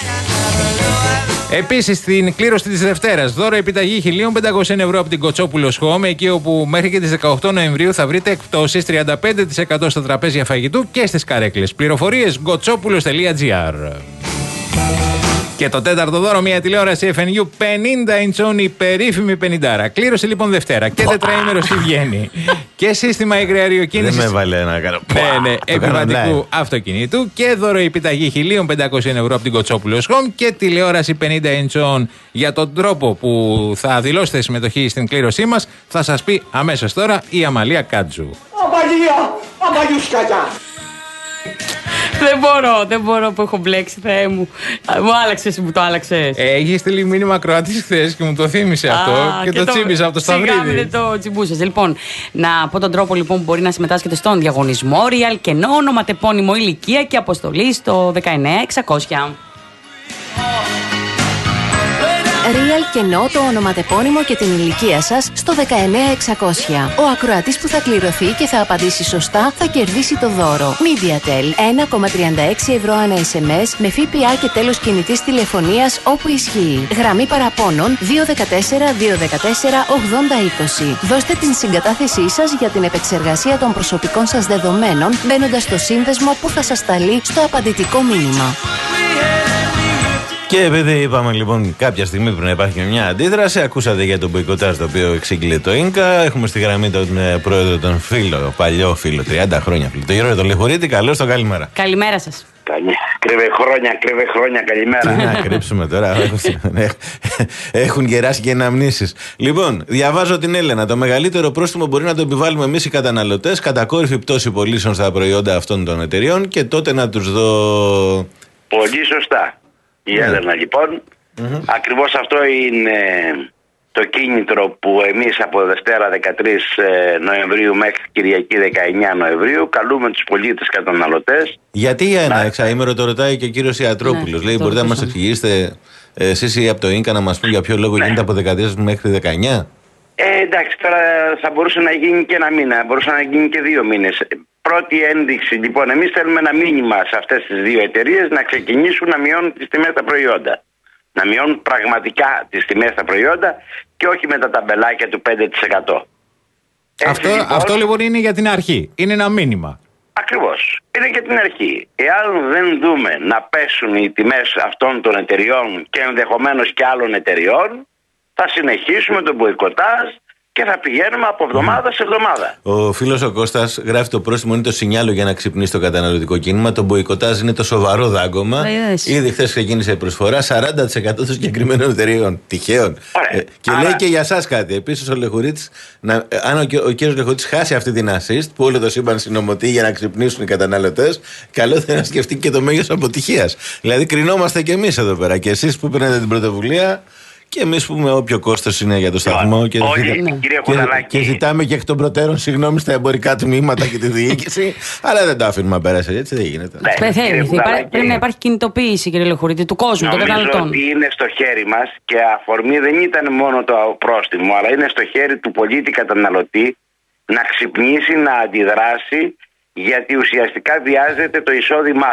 Επίσης, στην κλήρωση της Δευτέρας, δώρο επιταγή χίλια πεντακόσια ευρώ από την Κοτσόπουλος Home, εκεί όπου μέχρι και τις δεκαοκτώ Νοεμβρίου θα βρείτε εκπτώσεις τριάντα πέντε τοις εκατό στα τραπέζια φαγητού και στις καρέκλες. Πληροφορίες κοτσόπουλος τελεία gr. Και το τέταρτο δώρο, μια τηλεόραση εφ εν γιου πενήντα ιντσών, η περίφημη πενηντάρα. Κλήρωση λοιπόν Δευτέρα και τετραήμερο στη Βιέννη. Και σύστημα υγραεριοκίνησης. Δεν με έβαλε να κάνω. Ναι, ναι, επιβατικού αυτοκινήτου. Και δώρο επιταγή χίλια πεντακόσια ευρώ από την Κοτσόπουλος Home. Και τηλεόραση πενήντα ιντσών. Για τον τρόπο που θα δηλώσετε συμμετοχή στην κλήρωσή μας, θα σας πει αμέσως τώρα η Αμαλία Κάτζου. Αμαλία, αμαλιουσκατιά. Δεν μπορώ, δεν μπορώ που έχω μπλέξει, Θεέ μου. Μου άλλαξε εσύ που το άλλαξε. Έχει στείλει μήνυμα Κροατής χθες και μου το θύμισε αυτό και, και το, το τσίμπησα από το Σταυρίδι. Σιγά δεν το τσιμπούσες. Λοιπόν, να πω τον τρόπο λοιπόν που μπορεί να συμμετάσχετε στον διαγωνισμό. Real κενό, ονοματεπώνυμο, ηλικία και αποστολή στο δεκαεννέα εξακόσια. Real κενό, το ονοματεπώνυμο και την ηλικία σας στο δεκαεννέα εξακόσια. Ο ακροατής που θα κληρωθεί και θα απαντήσει σωστά θα κερδίσει το δώρο. MediaTel ένα κόμμα τριάντα έξι ευρώ ανά ες εμ ες με ΦΠΑ και τέλος κινητής τηλεφωνίας όπου ισχύει. Γραμμή παραπώνων δύο ένα τέσσερα δύο ένα τέσσερα ογδόντα είκοσι. Δώστε την συγκατάθεσή σας για την επεξεργασία των προσωπικών σας δεδομένων μπαίνοντας στο σύνδεσμο που θα σας σταλεί στο απαντητικό μήνυμα. Και επειδή είπαμε λοιπόν κάποια στιγμή πρέπει να υπάρχει μια αντίδραση, ακούσατε για τον μποϊκοτάζ το οποίο εξήγηλε το Ίνκα. Έχουμε στη γραμμή τον πρόεδρο, τον φίλο, παλιό φίλο, τριάντα χρόνια φίλο, τον Γιώργο τον Λεχουρίτη. Καλώς τον καλημέρα. Καλημέρα σας. Κρύβε χρόνια, κρύβε χρόνια, καλημέρα. Τι να κρύψουμε τώρα, έχουν γεράσει και αναμνήσεις. Λοιπόν, διαβάζω την Έλενα. Το μεγαλύτερο πρόστιμο μπορεί να το επιβάλλουμε εμείς οι καταναλωτές, κατακόρυφη πτώση πωλήσεων στα προϊόντα αυτών των εταιριών και τότε να τους δω. Πολύ σωστά. Η yeah. Έλενα λοιπόν, mm-hmm. ακριβώς αυτό είναι το κίνητρο που εμείς από Δευτέρα δεκατρείς Νοεμβρίου μέχρι Κυριακή δεκαεννέα Νοεμβρίου καλούμε τους πολίτες καταναλωτές. Γιατί για ένα εξαήμερο το ρωτάει και ο κύριος Ιατρόπουλος. Ναι, λέει μπορείτε να μας εξηγήσετε εσείς ή από το Ίνκα να μας πει για ποιο λόγο ναι. γίνεται από δεκατρείς μέχρι δεκαεννέα. Ε, εντάξει, τώρα θα μπορούσε να γίνει και ένα μήνα, μπορούσε να γίνει και δύο μήνες. Πρώτη ένδειξη, λοιπόν, εμείς θέλουμε ένα μήνυμα σε αυτές τις δύο εταιρείες να ξεκινήσουν να μειώνουν τις τιμές στα προϊόντα. Να μειώνουν πραγματικά τις τιμές στα προϊόντα και όχι με τα ταμπελάκια του πέντε τοις εκατό. Αυτό, λοιπόν, αυτό λοιπόν είναι για την αρχή. Είναι ένα μήνυμα. Ακριβώς. Είναι για την αρχή. Εάν δεν δούμε να πέσουν οι τιμές αυτών των εταιριών και ενδεχομένως και άλλων εταιριών, θα συνεχίσουμε τον μποϊκοτάζ και θα πηγαίνουμε από εβδομάδα σε εβδομάδα. Ο φίλος ο Κώστας γράφει το πρόστιμο είναι το σινιάλο για να ξυπνήσει το καταναλωτικό κίνημα. Το μποϊκοτάζ είναι το σοβαρό δάγκωμα. Yes. Ήδη χθες ξεκίνησε η προσφορά σαράντα τοις εκατό των συγκεκριμένων εταιρείων. Τυχαίων. Ε, και Άρα... λέει και για εσάς κάτι. Επίσης ο Λεχουρίτης, να, αν ο, ο κύριος Λεχουρίτης χάσει αυτή την assist που όλο το σύμπαν συνομωτεί για να ξυπνήσουν οι καταναλωτές, καλό θα είναι να σκεφτεί και το μέγεθος αποτυχίας. Δηλαδή κρινόμαστε κι εμείς εδώ πέρα. Και εσείς που παίρνετε την πρωτοβουλία. Και εμείς πούμε όποιο κόστος είναι για το σταθμό και, όχι, ζητά... και, και ζητάμε και εκ των προτέρων συγγνώμη στα εμπορικά τμήματα και τη διοίκηση, αλλά δεν το αφήνουμε να περάσει έτσι, δεν γίνεται. Ναι, πρέπει να υπάρχει κινητοποίηση, κύριε Λεχουρίτη, του κόσμου, των καταναλωτών. Νομίζω ότι είναι στο χέρι μας και αφορμή δεν ήταν μόνο το πρόστιμο, αλλά είναι στο χέρι του πολίτη καταναλωτή να ξυπνήσει, να αντιδράσει, γιατί ουσιαστικά βιάζεται το εισόδημά του.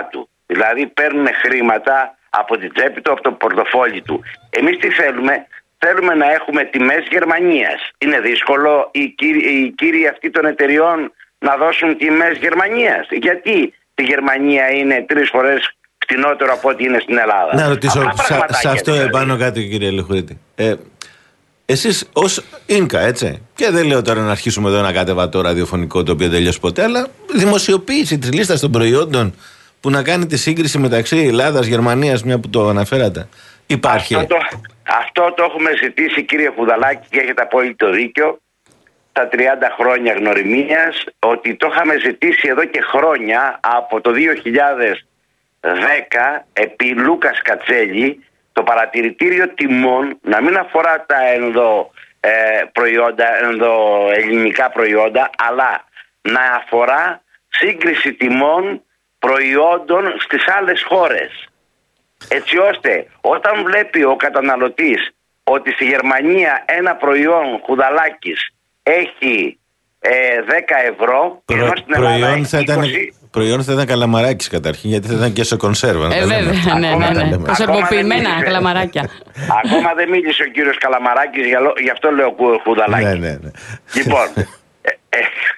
Δηλαδή παίρνουν χρήματα από την τσέπη του, από το πορτοφόλι του. Εμείς τι θέλουμε? Θέλουμε να έχουμε τιμές Γερμανίας. Είναι δύσκολο οι κύριοι, οι κύριοι αυτοί των εταιριών να δώσουν τιμές Γερμανίας? Γιατί τη Γερμανία είναι τρεις φορές φτηνότερο από ό,τι είναι στην Ελλάδα? Να ρωτήσω σε αυτό δηλαδή. Επάνω κάτι, κύριε Λεχουρίτη. Ε, εσείς ως Ίνκα, έτσι, και δεν λέω τώρα να αρχίσουμε εδώ ένα κατεβατό ραδιοφωνικό το οποίο δεν τελειώσει ποτέ, αλλά δημοσιοποίηση της λίστας των προϊόντων που να κάνει τη σύγκριση μεταξύ Ελλάδας, Γερμανίας, μια που το αναφέρατε. Υπάρχει. Αυτό το, αυτό το έχουμε ζητήσει, κύριε Χουδαλάκη, και έχετε απόλυτο δίκιο. Τα τριάντα χρόνια γνωριμίας, ότι το είχαμε ζητήσει εδώ και χρόνια, από το δύο χιλιάδες δέκα, επί Λούκας Κατσέλη, το παρατηρητήριο τιμών να μην αφορά τα ενδο, ε, προϊόντα, ενδοελληνικά προϊόντα, αλλά να αφορά σύγκριση τιμών προϊόντων στις άλλες χώρες. Έτσι ώστε όταν βλέπει ο καταναλωτής ότι στη Γερμανία ένα προϊόν Χουδαλάκης έχει ε, δέκα ευρώ, Προ, ενώ στην Ελλάδα προϊόν, έχει θα ήταν, είκοσι. προϊόν θα ήταν καλαμαράκης καταρχήν, γιατί θα ήταν και σε κονσέρβα. Ε, βέβαια, ναι, ναι, ναι. Κονσερβοποιημένα καλαμαράκια. Ακόμα δεν μίλησε ο κύριος Καλαμαράκης, γι' αυτό λέω Χουδαλάκη. Ναι, ναι, ναι. Λοιπόν, ε, ε,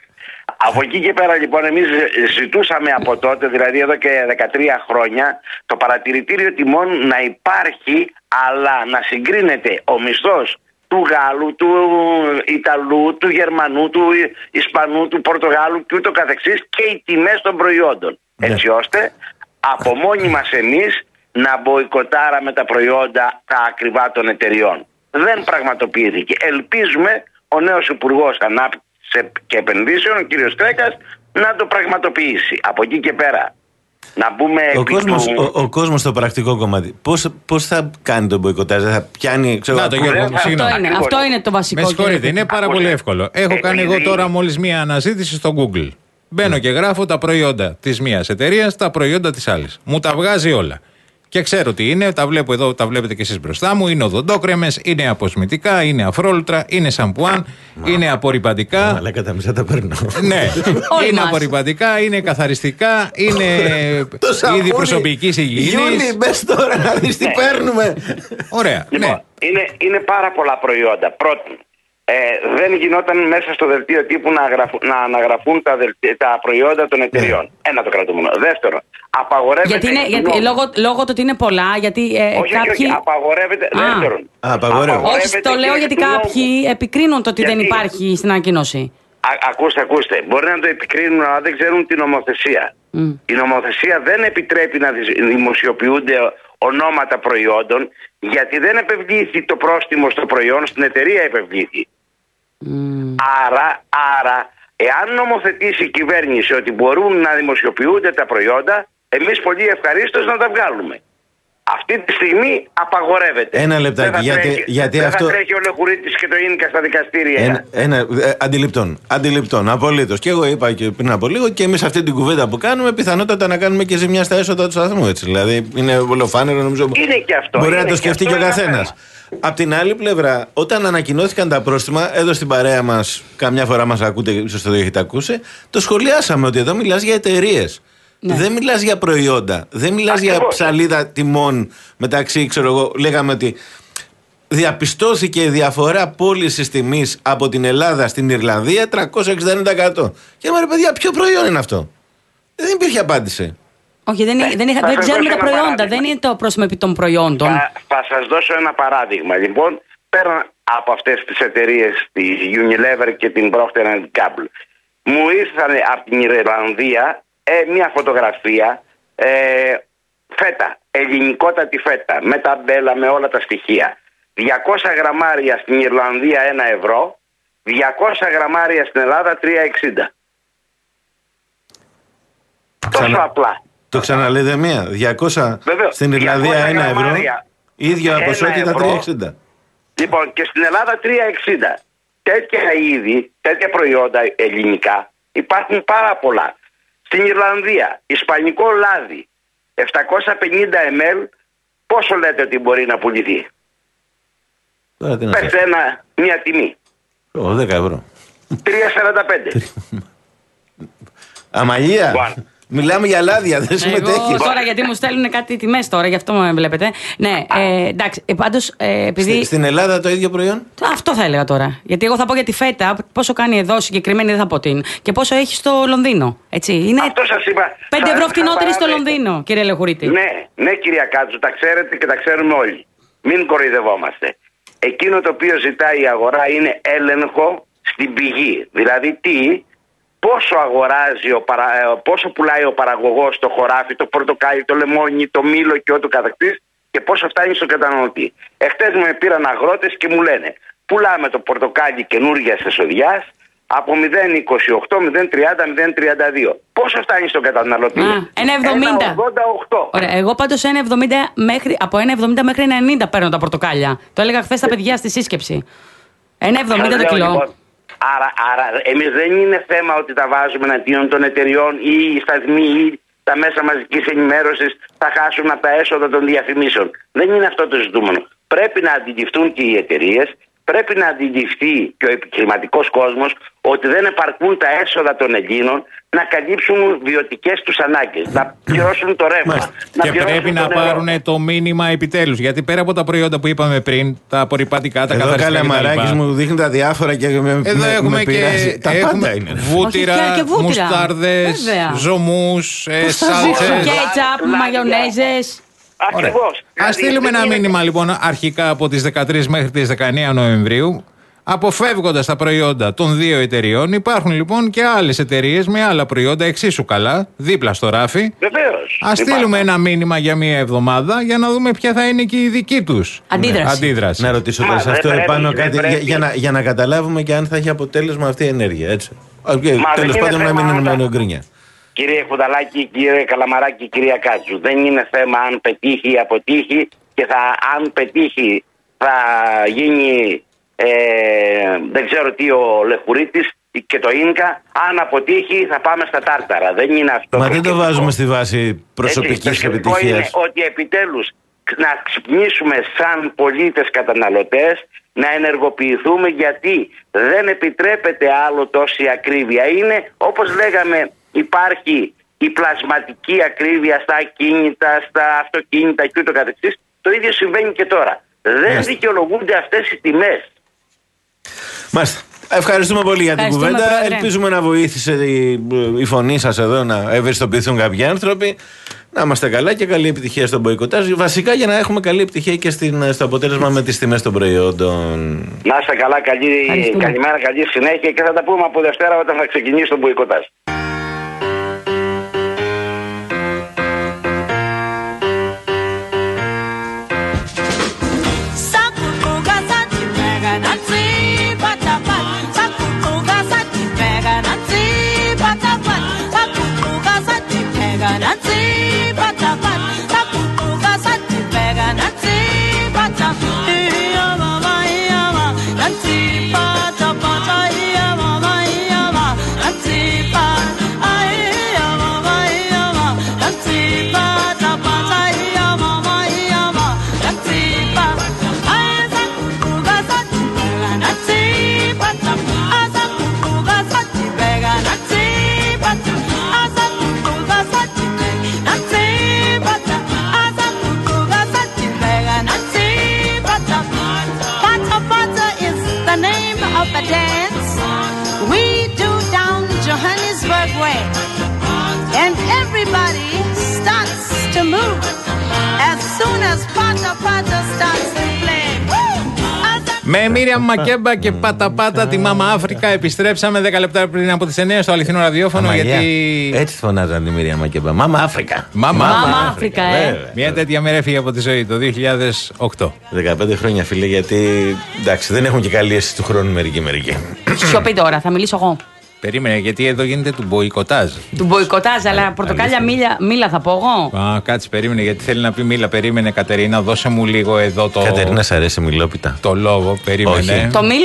από εκεί και πέρα λοιπόν εμείς ζητούσαμε από τότε, δηλαδή εδώ και δεκατρία χρόνια, το παρατηρητήριο τιμών να υπάρχει, αλλά να συγκρίνεται ο μισθός του Γάλλου, του Ιταλού, του Γερμανού, του Ισπανού, του Πορτογάλου και ούτω καθεξής, και οι τιμές των προϊόντων. Ναι. Έτσι ώστε από μόνοι μας εμείς να μποϊκοτάραμε τα προϊόντα τα ακριβά των εταιριών. Δεν πραγματοποιήθηκε. Ελπίζουμε ο νέος Υπουργός Ανάπτυξης και Επενδύσεων, ο κύριος Κρέκας, να το πραγματοποιήσει. Από εκεί και πέρα να μπούμε ο κόσμος, του... ο, ο κόσμος στο πρακτικό κομμάτι πώς, πώς θα κάνει τον μποϊκοτάζ? Θα πιάνει, ξέρω, να, το Γιώργο, αυτό, είναι, αυτό είναι το βασικό. Με συγχωρείτε, είναι πάρα πολύ εύκολο. Έχω ε, κάνει ε, εγώ τώρα μόλις μία αναζήτηση στο Google. Μπαίνω και γράφω τα προϊόντα της μίας εταιρείας, τα προϊόντα της άλλης. Μου τα βγάζει όλα. Και ξέρω τι είναι, τα βλέπω εδώ, τα βλέπετε και εσείς μπροστά μου. Είναι οδοντόκρεμες, είναι αποσμητικά, είναι αφρόλουτρα, είναι σαμπουάν, είναι απορρυπαντικά. Αλλά κατά μισά τα παίρνω. Ναι, είναι απορρυπαντικά, είναι καθαριστικά, είναι είδη προσωπικής υγιεινής. Γιούλη, μπες τώρα να δεις τι παίρνουμε. Ωραία. Λοιπόν, ναι. είναι, είναι πάρα πολλά προϊόντα. Πρώτον, ε, δεν γινόταν μέσα στο δελτίο τύπου να, γραφου, να αναγραφούν τα, δελτί, τα προϊόντα των εταιριών. Yeah. Ένα το κρατούμενο. Δεύτερον, απαγορεύεται. Γιατί είναι, γιατί, λόγω, λόγω του ότι είναι πολλά, γιατί ε, όχι, κάποιοι. Όχι, όχι, απαγορεύεται. Α. Δεύτερον. Α, απαγορεύεται. Όχι, το λέω γιατί κάποιοι επικρίνουν το ότι γιατί δεν υπάρχει στην ανακοίνωση. Α, ακούστε, ακούστε. Μπορεί να το επικρίνουν, αλλά δεν ξέρουν την νομοθεσία. Mm. Η νομοθεσία δεν επιτρέπει να δημοσιοποιούνται ονόματα προϊόντων, γιατί δεν επευλήθη το πρόστιμο στο προϊόν, στην εταιρεία επευλήθη. Mm. Άρα, άρα, εάν νομοθετήσει η κυβέρνηση ότι μπορούν να δημοσιοποιούνται τα προϊόντα, εμείς πολύ ευχαρίστως να τα βγάλουμε. Αυτή τη στιγμή απαγορεύεται. Ένα λεπτάκι. Δεν θα γιατί, τρέχει, γιατί δεν αυτό... θα τρέχει ο Λεχουρίτης και το Ίνκα στα δικαστήρια. Ένα, ένα, ε, αντιληπτών. Αντιληπτών. Απολύτως. Και εγώ είπα και πριν από λίγο, και εμείς αυτή την κουβέντα που κάνουμε, πιθανότατα να κάνουμε και ζημιά στα έσοδα του σταθμού. Έτσι. Δηλαδή είναι ολοφάνερο, νομίζω. Είναι και αυτό. Μπορεί να το σκεφτεί και ο καθένας. Απ' την άλλη πλευρά, όταν ανακοινώθηκαν τα πρόστιμα, εδώ στην παρέα μας, καμιά φορά μας ακούτε, ίσως το έχετε ακούσει, το σχολιάσαμε ότι εδώ μιλάς για εταιρείες. Ναι. Δεν μιλάς για προϊόντα. Δεν μιλάς Ακριβώς. για ψαλίδα τιμών μεταξύ, ξέρω εγώ, λέγαμε ότι διαπιστώθηκε η διαφορά πώλησης τιμής από την Ελλάδα στην Ιρλανδία τριακόσια εξήντα εννέα τοις εκατό. Και μου ρε παιδιά, ποιο προϊόν είναι αυτό? Δεν υπήρχε απάντηση. Όχι, δεν, δεν, είχα, δεν ξέρουμε τα προϊόντα. Παράδειγμα. Δεν είναι το πρόσημο επί των προϊόντων. Θα, θα σας δώσω ένα παράδειγμα. Λοιπόν, πέρα από αυτές τις εταιρείες, τη Unilever και την Procter and Gamble, μου ήρθαν από την Ιρλανδία ε, μια φωτογραφία ε, φέτα, ελληνικότατη φέτα, με ταμπέλα, με όλα τα στοιχεία. διακόσια γραμμάρια στην Ιρλανδία ένα ευρώ, διακόσια γραμμάρια στην Ελλάδα τρία εξήντα. Τόσο Ξανα... απλά. Το ξαναλέτε μία, διακόσια Βεβαίως, στην Ιρλανδία ένα ευρώ, ίδια ποσότητα τρία εξήντα. Λοιπόν, και στην Ελλάδα τρία εξήντα. Τέτοια είδη, τέτοια προϊόντα ελληνικά υπάρχουν πάρα πολλά. Στην Ιρλανδία, ισπανικό λάδι, επτακόσια πενήντα μιλιλίτρα, πόσο λέτε ότι μπορεί να πουληθεί? Πες ένα, μια τιμή. δέκα ευρώ. τρία σαράντα πέντε. Αμαλία. Μιλάμε για λάδια, δεν συμμετέχει. Τώρα γιατί μου στέλνουν κάτι τιμές τώρα, γι' αυτό με βλέπετε. Ναι, ε, εντάξει, ε, πάντως ε, επειδή. Στη, στην Ελλάδα το ίδιο προϊόν. Αυτό θα έλεγα τώρα. Γιατί εγώ θα πω για τη φέτα, πόσο κάνει εδώ συγκεκριμένη, δεν θα πω την. Και πόσο έχει στο Λονδίνο. Έτσι. Είναι αυτό σας είπα. πέντε ευρώ φτηνότερη στο Λονδίνο, κύριε Λεχουρίτη. Ναι, ναι, κυρία Κάτσου, τα ξέρετε και τα ξέρουμε όλοι. Μην κοροϊδευόμαστε. Εκείνο το οποίο ζητάει η αγορά είναι έλεγχο στην πηγή. Δηλαδή τι. Πόσο αγοράζει, ο παρα... πόσο πουλάει ο παραγωγός το χωράφι, το πορτοκάλι, το λεμόνι, το μήλο και ό,τι καθεξής και πόσο φτάνει στον καταναλωτή. Εχθές με πήραν αγρότες και μου λένε πουλάμε το πορτοκάλι καινούργιας εσοδιάς από μηδέν κόμμα είκοσι οκτώ, μηδέν κόμμα τριάντα, μηδέν κόμμα τριάντα δύο. Πόσο φτάνει στον καταναλωτή? ένα κόμμα εβδομήντα. ένα κόμμα ογδόντα οκτώ. Ωραία, εγώ πάντως ένα κόμμα εβδομήντα μέχρι, από ένα κόμμα εβδομήντα μέχρι ένα κόμμα ενενήντα παίρνω τα πορτοκάλια. Το έλεγα χθες στα παιδιά στη σύσκεψη. ένα κόμμα εβδομήντα το κιλό. Λοιπόν, Άρα, άρα εμείς δεν είναι θέμα ότι τα βάζουμε εναντίον των εταιριών ή οι σταθμοί ή τα μέσα μαζικής ενημέρωσης θα χάσουν από τα έσοδα των διαφημίσεων. Δεν είναι αυτό το ζητούμενο. Πρέπει να αντιληφθούν και οι εταιρείες, πρέπει να αντιληφθεί και ο επιχειρηματικός κόσμος ότι δεν επαρκούν τα έσοδα των Ελλήνων να καλύψουν βιωτικές τους ανάγκες, να πληρώσουν το ρεύμα. Να και πρέπει να πάρουν το μήνυμα επιτέλους. Γιατί πέρα από τα προϊόντα που είπαμε πριν, τα απορριπαντικά, τα καθαριστικά. Εδώ Καλαμαράκης μου δείχνει τα διάφορα και με, εδώ με, έχουμε με και τα έχουμε πάντα είναι. Βούτυρα, μουστάρδες, ζωμούς, σάλτσες, κέτσαπ, μαγιονέζες. Ακριβώς. Ας στείλουμε ένα μήνυμα λοιπόν αρχικά από τις δεκατρείς μέχρι τις δεκαεννέα Νοεμβρίου. Αποφεύγοντας τα προϊόντα των δύο εταιριών, υπάρχουν λοιπόν και άλλες εταιρείες με άλλα προϊόντα εξίσου καλά, δίπλα στο ράφι. Βεβαίως. Ας στείλουμε ένα μήνυμα για μία εβδομάδα για να δούμε ποια θα είναι και η δική τους αντίδραση. Ναι, αντίδραση. Να ρωτήσω τώρα σε αυτό επάνω κάτι για, για, να, για να καταλάβουμε και αν θα έχει αποτέλεσμα αυτή η ενέργεια. Έτσι. Τέλος πάντων να μην είναι μένο γκρίνια. Κύριε Χουδαλάκη, κύριε Καλαμαράκη, κυρία Κάτσου, δεν είναι θέμα αν πετύχει ή αποτύχει και θα, αν πετύχει θα γίνει ε, δεν ξέρω τι ο Λεχουρίτης και το Ίνκα, αν αποτύχει θα πάμε στα τάρταρα. Δεν είναι αυτό. Μα δεν το βάζουμε στη βάση προσωπικής επιτυχίας. Είναι ότι επιτέλους να ξυπνήσουμε σαν πολίτες καταναλωτές, να ενεργοποιηθούμε, γιατί δεν επιτρέπεται άλλο τόση ακρίβεια. Είναι όπως λέγαμε, υπάρχει η πλασματική ακρίβεια στα ακίνητα, στα αυτοκίνητα και ούτω καθεξής. Το ίδιο συμβαίνει και τώρα. Δεν Μάλιστα. δικαιολογούνται αυτές οι τιμές. Μάλιστα. Ευχαριστούμε πολύ για την κουβέντα. Πρόεδρε. Ελπίζουμε να βοήθησε η, η φωνή σας εδώ να ευαισθητοποιηθούν κάποιοι άνθρωποι. Να είμαστε καλά και καλή επιτυχία στον μποϊκοτάζ. Βασικά για να έχουμε καλή επιτυχία και στην, στο αποτέλεσμα με τις τιμές των προϊόντων. Να είστε καλά, καλή, καλημέρα, καλή συνέχεια και θα τα πούμε από Δευτέρα όταν θα ξεκινήσει το μποϊκοτάζ. And everybody starts to move as soon as Pata Pata starts to play. Με Μίριαμ Μακέμπα και Πάτα Πάτα τη Μάμα Αφρικα επιστρέψαμε δέκα λεπτά πριν από τις εννέα στο αληθινό ραδιόφωνο. Αμαγιά. Γιατί. Έτσι φωνάζαν τη Μίριαμ Μακέμπα. Μάμα Αφρικα. Μάμα Αφρικα, ε. Μια τέτοια μέρα έφυγε από τη ζωή το δύο χιλιάδες οκτώ. δεκαπέντε χρόνια, φίλε, γιατί εντάξει, δεν έχουν και καλή αίσθηση του χρόνου μερικοί μερικοί. Σιωπή τώρα, θα μιλήσω εγώ. Περίμενε, γιατί εδώ γίνεται του μποϊκοτάζ. Του μποϊκοτάζ, αλλά πορτοκάλια μίλα, μίλα θα πω εγώ. Α, κάτσε, περίμενε, γιατί θέλει να πει μίλα. Περίμενε, Κατερίνα, δώσε μου λίγο εδώ το. Κατερίνα, σ' αρέσει μιλόπιτα. Το λόγο, περίμενε. Όχι. Το μήλο.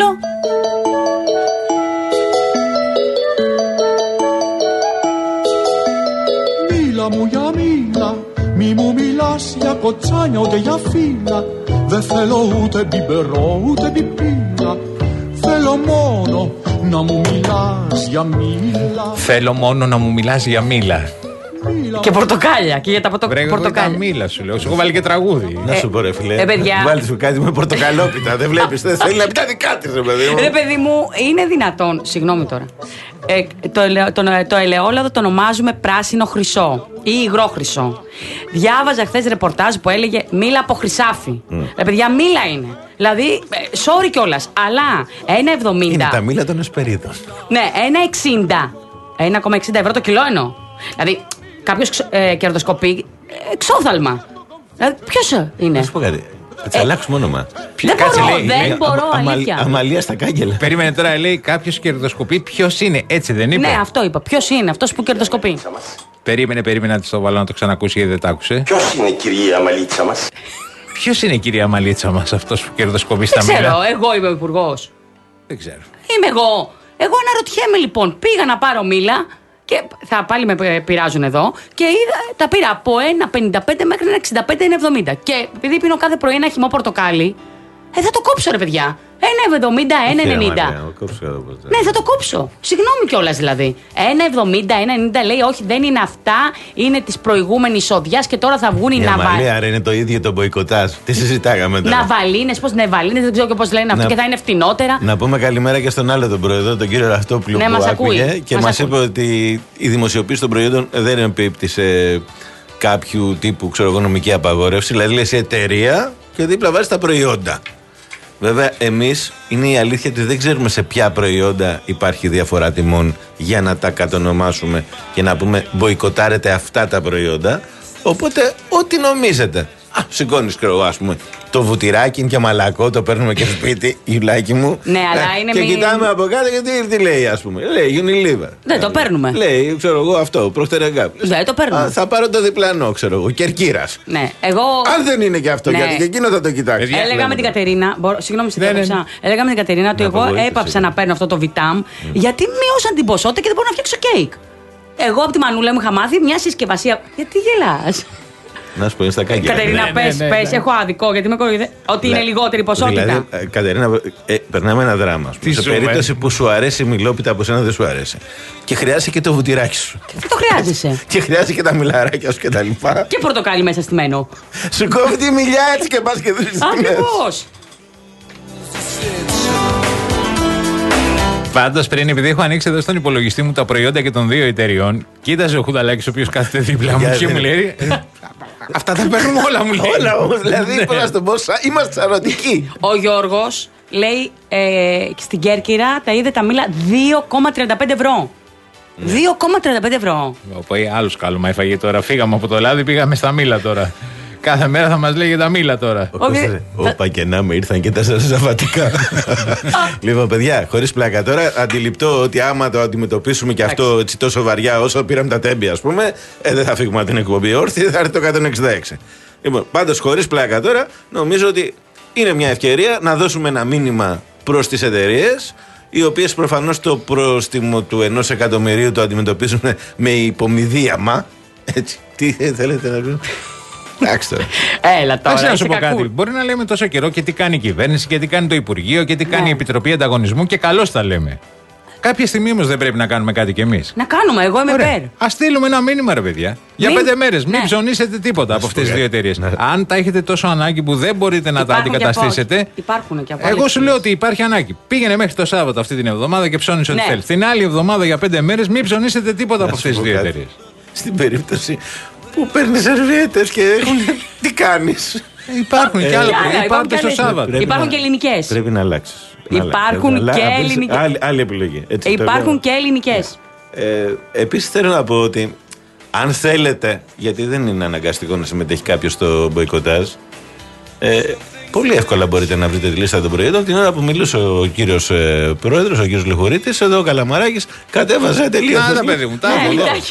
Μίλα μου για μίλα, μη μου μιλάς για κοτσάνια ούτε για φύλλα. Δεν θέλω ούτε μπιμπερό ούτε μπιπίλα. Θέλω μόνο να μου μιλάς για μήλα. Θέλω μόνο να μου μιλάς για μήλα. μήλα. Και πορτοκάλια. Και για τα πορτο... Βρε, πορτοκάλια. τα μήλα σου λέω. Σου έχω βάλει και τραγούδι. Να σου πω, ρε φιλέ. Ε, παιδιά. Βάλτε σου κάτι με πορτοκαλόπιτα. Δεν βλέπει. Δεν θέλει να πει τα δικά τη, ρε παιδί μου. Ρε παιδί μου, είναι δυνατόν. Συγγνώμη τώρα. Ε, το, ελαιο, το, το ελαιόλαδο το ονομάζουμε πράσινο χρυσό ή υγρό χρυσό. Διάβαζα χθες ρεπορτάζ που έλεγε μήλα από χρυσάφι. Mm. Ρε παιδιά, μήλα είναι. Δηλαδή, ε, sorry κιόλας, αλλά ένα εβδομήντα. Είναι τα μήλα των εσπερίδων. Ναι, ένα εξήντα. ένα κόμμα εξήντα ευρώ το κιλό εννοώ. Δηλαδή, κάποιος ε, κερδοσκοπεί ε, εξόθαλμα. Δηλαδή, ποιος είναι. Να σου πω κάτι. Θα τη αλλάξουμε όνομα. Δεν μπορώ, λέει, δεν λέει, μπορώ, αμα, αλήθεια. Αμαλία στα κάγκελα. Περίμενε τώρα, λέει κάποιο κερδοσκοπεί. Ποιο είναι, έτσι δεν είπε. Ναι, αυτό είπα. Ποιο είναι αυτό που κερδοσκοπεί. Περίμενε, περίμενε να τη το βάλω να το ξανακούσει γιατί δεν τ' άκουσε. Ποιο είναι η κυρία Αμαλίτσα μα. Ποιο είναι η κυρία Αμαλίτσα μα, αυτό που κερδοσκοπεί στα μήλα. Δεν ξέρω, εγώ είμαι ο υπουργός. Δεν ξέρω. Είμαι εγώ. Εγώ αναρωτιέμαι λοιπόν. Πήγα να πάρω μήλα. Και θα πάλι με πειράζουν εδώ. Και είδα, τα πήρα από ένα πενήντα πέντε μέχρι ένα εξήντα πέντε εβδομήντα. Και επειδή πίνω κάθε πρωί ένα χυμό πορτοκάλι, ε, θα το κόψω, ρε παιδιά. ένα εβδομήντα, ένα ενενήντα. Ναι, θα το κόψω. Συγγνώμη κιόλας δηλαδή. ένα εβδομήντα, ένα ενενήντα λέει, όχι, δεν είναι αυτά. Είναι τη προηγούμενη οδειά και τώρα θα βγουν οι ναβαλίνες. Άρα είναι το ίδιο το μποϊκοτάζ. Τι συζητάγαμε τώρα. Ναβαλίνες, πώς νεβαλίνες, δεν ξέρω και πώς λένε αυτοί να... και θα είναι φτηνότερα. Να πούμε καλημέρα και στον άλλο τον πρόεδρο, τον κύριο Ραυτόπουλο, ναι, που μας άκουγε ακούει. και μας είπε ότι η δημοσιοποίηση των προϊόντων δεν εμπίπτει σε κάποιου τύπου νομική απαγόρευση. Δηλαδή λες η εταιρεία και δίπλα βάζει τα προϊόντα. Βέβαια, εμείς είναι η αλήθεια ότι δεν ξέρουμε σε ποια προϊόντα υπάρχει διαφορά τιμών για να τα κατονομάσουμε και να πούμε μποϊκοτάρετε αυτά τα προϊόντα. Οπότε, ό,τι νομίζετε. Α, σηκώνεις, ξέρω, ας πούμε, το βουτυράκι είναι και μαλακό, το παίρνουμε και σπίτι, Ιουλάκι μου. Ναι, αλλά είναι Και μη... κοιτάμε από κάτω και τι, τι λέει, ας πούμε. Λέει Unilever. Δεν το παίρνουμε. Λέει, ξέρω εγώ αυτό, Procter and Gamble. Δεν το παίρνουμε. Α, θα πάρω το διπλανό, ξέρω εγώ, Κερκύρας. Ναι, εγώ. Αν δεν είναι και αυτό, ναι. Γιατί και εκείνο θα το κοιτάξει. Έλεγα με την Κατερίνα, μπορώ... συγγνώμη, συγγνώμη. Έλεγα με την Κατερίνα ότι εγώ έπαψα να παίρνω αυτό το Βιτάμ mm. γιατί μείωσαν την ποσότητα και δεν μπορώ να φτιάξω κέικ. Εγώ από τη Μανούλα μου είχα μάθει μια συσκευασία. Γιατί γελάς? Να σου πω, είναι στα κάγκελα. Κατερίνα, ναι, πες, ναι, ναι, πες, ναι. Έχω άδικο γιατί με κοροϊδεύει. Ότι είναι λιγότερη ποσότητα. Δηλαδή, ε, Κατερίνα, ε, περνάμε ένα δράμα. Σε ζούμε. Περίπτωση που σου αρέσει η μιλόπιτα από σένα δεν σου αρέσει. Και χρειάζεται και το βουτυράκι σου. Δεν το χρειάζεσαι. Και χρειάζεται και τα μιλαράκια σου κτλ. Και, και πορτοκάλι μέσα στημένο. Σου κόβει τη μιλιά έτσι και πα και δει τι τιμές. Ακριβώς. Πάντως πριν, επειδή έχω ανοίξει εδώ στον υπολογιστή μου τα προϊόντα και των δύο εταιριών, κοίταζε ο Χουδαλάκης ο οποίος κάθεται δίπλα μου και μου λέει. Αυτά τα παίρνουμε όλα, μου λέει. Όλα όμως, δηλαδή, πώς να το πω, είμαστε σαρωτικοί. Ο Γιώργος λέει ε, στην Κέρκυρα τα είδε τα μήλα δύο κόμμα τριάντα πέντε ευρώ. δύο κόμμα τριάντα πέντε ευρώ. Όπου άλλο σκάλωμα έφαγε τώρα. Φύγαμε από το λάδι, πήγαμε στα μήλα τώρα. Κάθε μέρα θα μας λέει για τα μήλα τώρα. Όπα και να με ήρθαν και τέσσερα ζαβατικά. Λοιπόν, παιδιά, χωρίς πλάκα τώρα, αντιληπτό ότι άμα το αντιμετωπίσουμε και αυτό έτσι τόσο βαριά όσο πήραμε τα τέμπη, ας πούμε, ε, δεν θα φύγουμε από την εκπομπή όρθιοι, θα έρθει το εκατόν εξήντα έξι. Λοιπόν, πάντως, χωρίς πλάκα τώρα, νομίζω ότι είναι μια ευκαιρία να δώσουμε ένα μήνυμα προς τις εταιρείες, οι οποίες προφανώς το πρόστιμο του ενός εκατομμυρίου το αντιμετωπίζουν με υπομηδίαμα. Έτσι, τι θέλετε να πείτε? Εντάξει τώρα. Έλα τώρα. Να σου πω κάτι. Μπορεί να λέμε τόσο καιρό και τι κάνει η κυβέρνηση και τι κάνει το Υπουργείο και τι κάνει ναι. η Επιτροπή Ανταγωνισμού και καλώς τα λέμε. Κάποια στιγμή όμως δεν πρέπει να κάνουμε κάτι κι εμείς. Να κάνουμε, εγώ είμαι υπέρ. Ας στείλουμε ένα μήνυμα, ρε παιδιά. Για πέντε μέρες. Μην ναι. ψωνίσετε τίποτα από αυτές τις δύο εταιρείες. Ναι. Αν τα έχετε τόσο ανάγκη που δεν μπορείτε να υπάρχουν τα αντικαταστήσετε. Υπάρχουν και από εγώ σου λέω ότι υπάρχει ανάγκη. Πήγαινε μέχρι το Σάββατο αυτή την εβδομάδα και ψώνισε ό,τι ναι. θέλει. Την άλλη εβδομάδα για πέντε μέρες μην ψωνίσετε τίποτα από αυτές τις δύο εταιρείες. Στην περίπτωση που παίρνει σερβιέτες και έχουν. Τι κάνεις? Υπάρχουν και άλλα. Υπάρχουν και στο Σάββατο. Υπάρχουν και ελληνικές. Πρέπει να αλλάξεις. Υπάρχουν και ελληνικές. Άλλη, άλλη επιλογή. Έτσι, υπάρχουν και ελληνικές. Ε, επίσης θέλω να πω ότι αν θέλετε, γιατί δεν είναι αναγκαστικό να συμμετέχει κάποιος στο μποϊκοτάζ, ε, πολύ εύκολα μπορείτε να βρείτε τη λίστα των προϊόντων. Την ώρα που μιλούσε ο κύριος ε, πρόεδρος, ο κύριος Λεχουρίτης, εδώ ο Καλαμαράκης κατέβαζε τελείως. Να τα παιδί μου, τα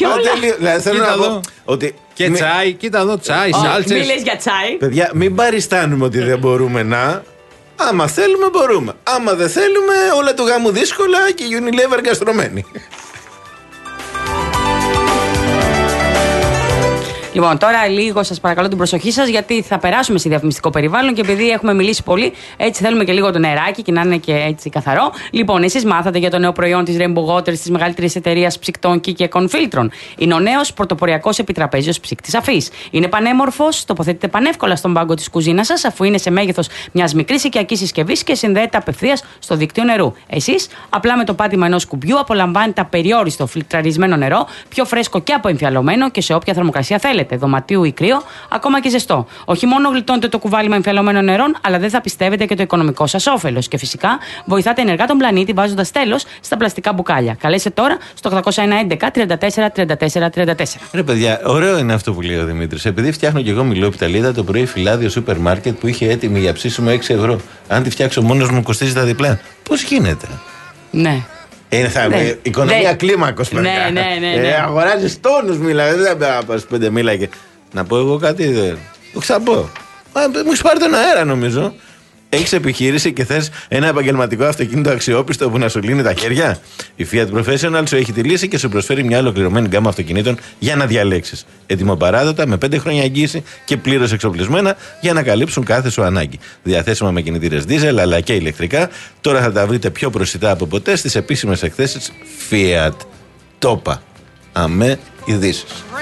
έχω. Θέλω να πω ότι. Και τσάι, κοίτα εδώ, τσάι, σάλτσες. Μη λες για τσάι. Παιδιά, μην παριστάνουμε ότι δεν μπορούμε να. Άμα θέλουμε, μπορούμε. Άμα δεν θέλουμε, όλα του γάμου δύσκολα και η Unilever καστρωμένη. Λοιπόν, τώρα λίγο σας παρακαλώ την προσοχή σας, γιατί θα περάσουμε σε διαφημιστικό περιβάλλον και επειδή έχουμε μιλήσει πολύ, έτσι θέλουμε και λίγο το νεράκι και να είναι και έτσι καθαρό. Λοιπόν, εσείς μάθατε για το νέο προϊόν της Rainbow Waters, της μεγαλύτερης εταιρείας ψυκτών και κονφίλτρων. Είναι ο νέος πρωτοποριακός επιτραπέζιος ψύκτης αφής. Είναι πανέμορφος, τοποθετείται πανεύκολα στον πάγκο της κουζίνας σας, αφού είναι σε μέγεθος μιας μικρής οικιακής συσκευής και συνδέεται απευθείας στο δίκτυο νερού. Εσείς, απλά με το πάτημα ενός κουμπιού, απολαμβάνετε απεριόριστο φιλτραρισμένο νερό, πιο φρέσκο και αποεμφιαλωμένο και σε όποια θερμοκρασία θέλετε, δωματίου ή κρύο, ακόμα και ζεστό. Όχι μόνο γλιτώνετε το κουβάλι με εμφιαλωμένων νερών, αλλά δεν θα πιστεύετε και το οικονομικό σας όφελος. Και φυσικά βοηθάτε ενεργά τον πλανήτη βάζοντας τέλος στα πλαστικά μπουκάλια. Καλέστε τώρα στο οκτώ ένα ένα τριάντα τέσσερα τριάντα τέσσερα τριάντα τέσσερα. Ρε παιδιά, ωραίο είναι αυτό που λέει ο Δημήτρης. Επειδή φτιάχνω και εγώ μιλόπιταλίδα το πρωί φυλάδιο σούπερ μάρκετ που είχε έτοιμη για ψήσιμο έξι ευρώ. Αν τη φτιάξω μόνος μου κοστίζει τα διπλά. Πώς γίνεται? Ναι. Είναι θα, ναι. Οικονομία ναι. κλίμακος ναι, ναι, ναι, ναι. Ε, αγοράζεις τόνους μίλα. Δεν θα πας πέντε μίλα και... Να πω εγώ κάτι, δεν το ξαπώ. Μου έχει πάρει τον αέρα νομίζω. Έχεις επιχείρηση και θες ένα επαγγελματικό αυτοκίνητο αξιόπιστο που να σου λύνει τα χέρια. Η Fiat Professional σου έχει τη λύση και σου προσφέρει μια ολοκληρωμένη γκάμα αυτοκινήτων για να διαλέξεις. Ετοιμοπαράδοτα με πέντε χρόνια εγγύηση και πλήρως εξοπλισμένα για να καλύψουν κάθε σου ανάγκη. Διαθέσιμα με κινητήρες diesel αλλά και ηλεκτρικά. Τώρα θα τα βρείτε πιο προσιτά από ποτέ στις επίσημες εκθέσεις Fiat. Τόπα. Αμέ ειδήσεις.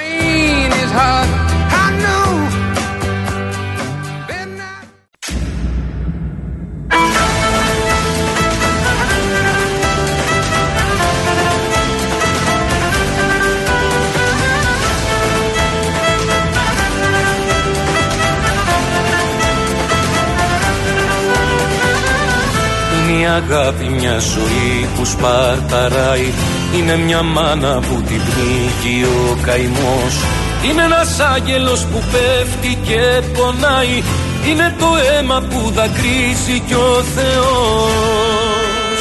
Είναι η αγάπη μια ζωή που σπαρταράει. Είναι μια μάνα που την πνίγει ο καημός. Είναι ένας άγγελος που πέφτει και πονάει. Είναι το αίμα που δακρύζει κι ο Θεός.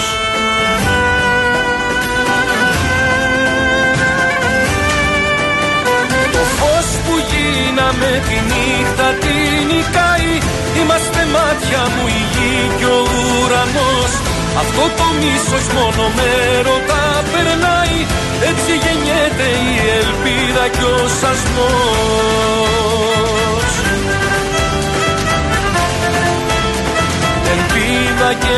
Το φως που γίναμε τη νύχτα την νικάει. Είμαστε μάτια μου η γη κι ο ουρανός. Αυτό το μίσος μόνο με ρωτά περνάει. Έτσι γεννιέται η ελπίδα κι ο σασμός. Ελπίδα και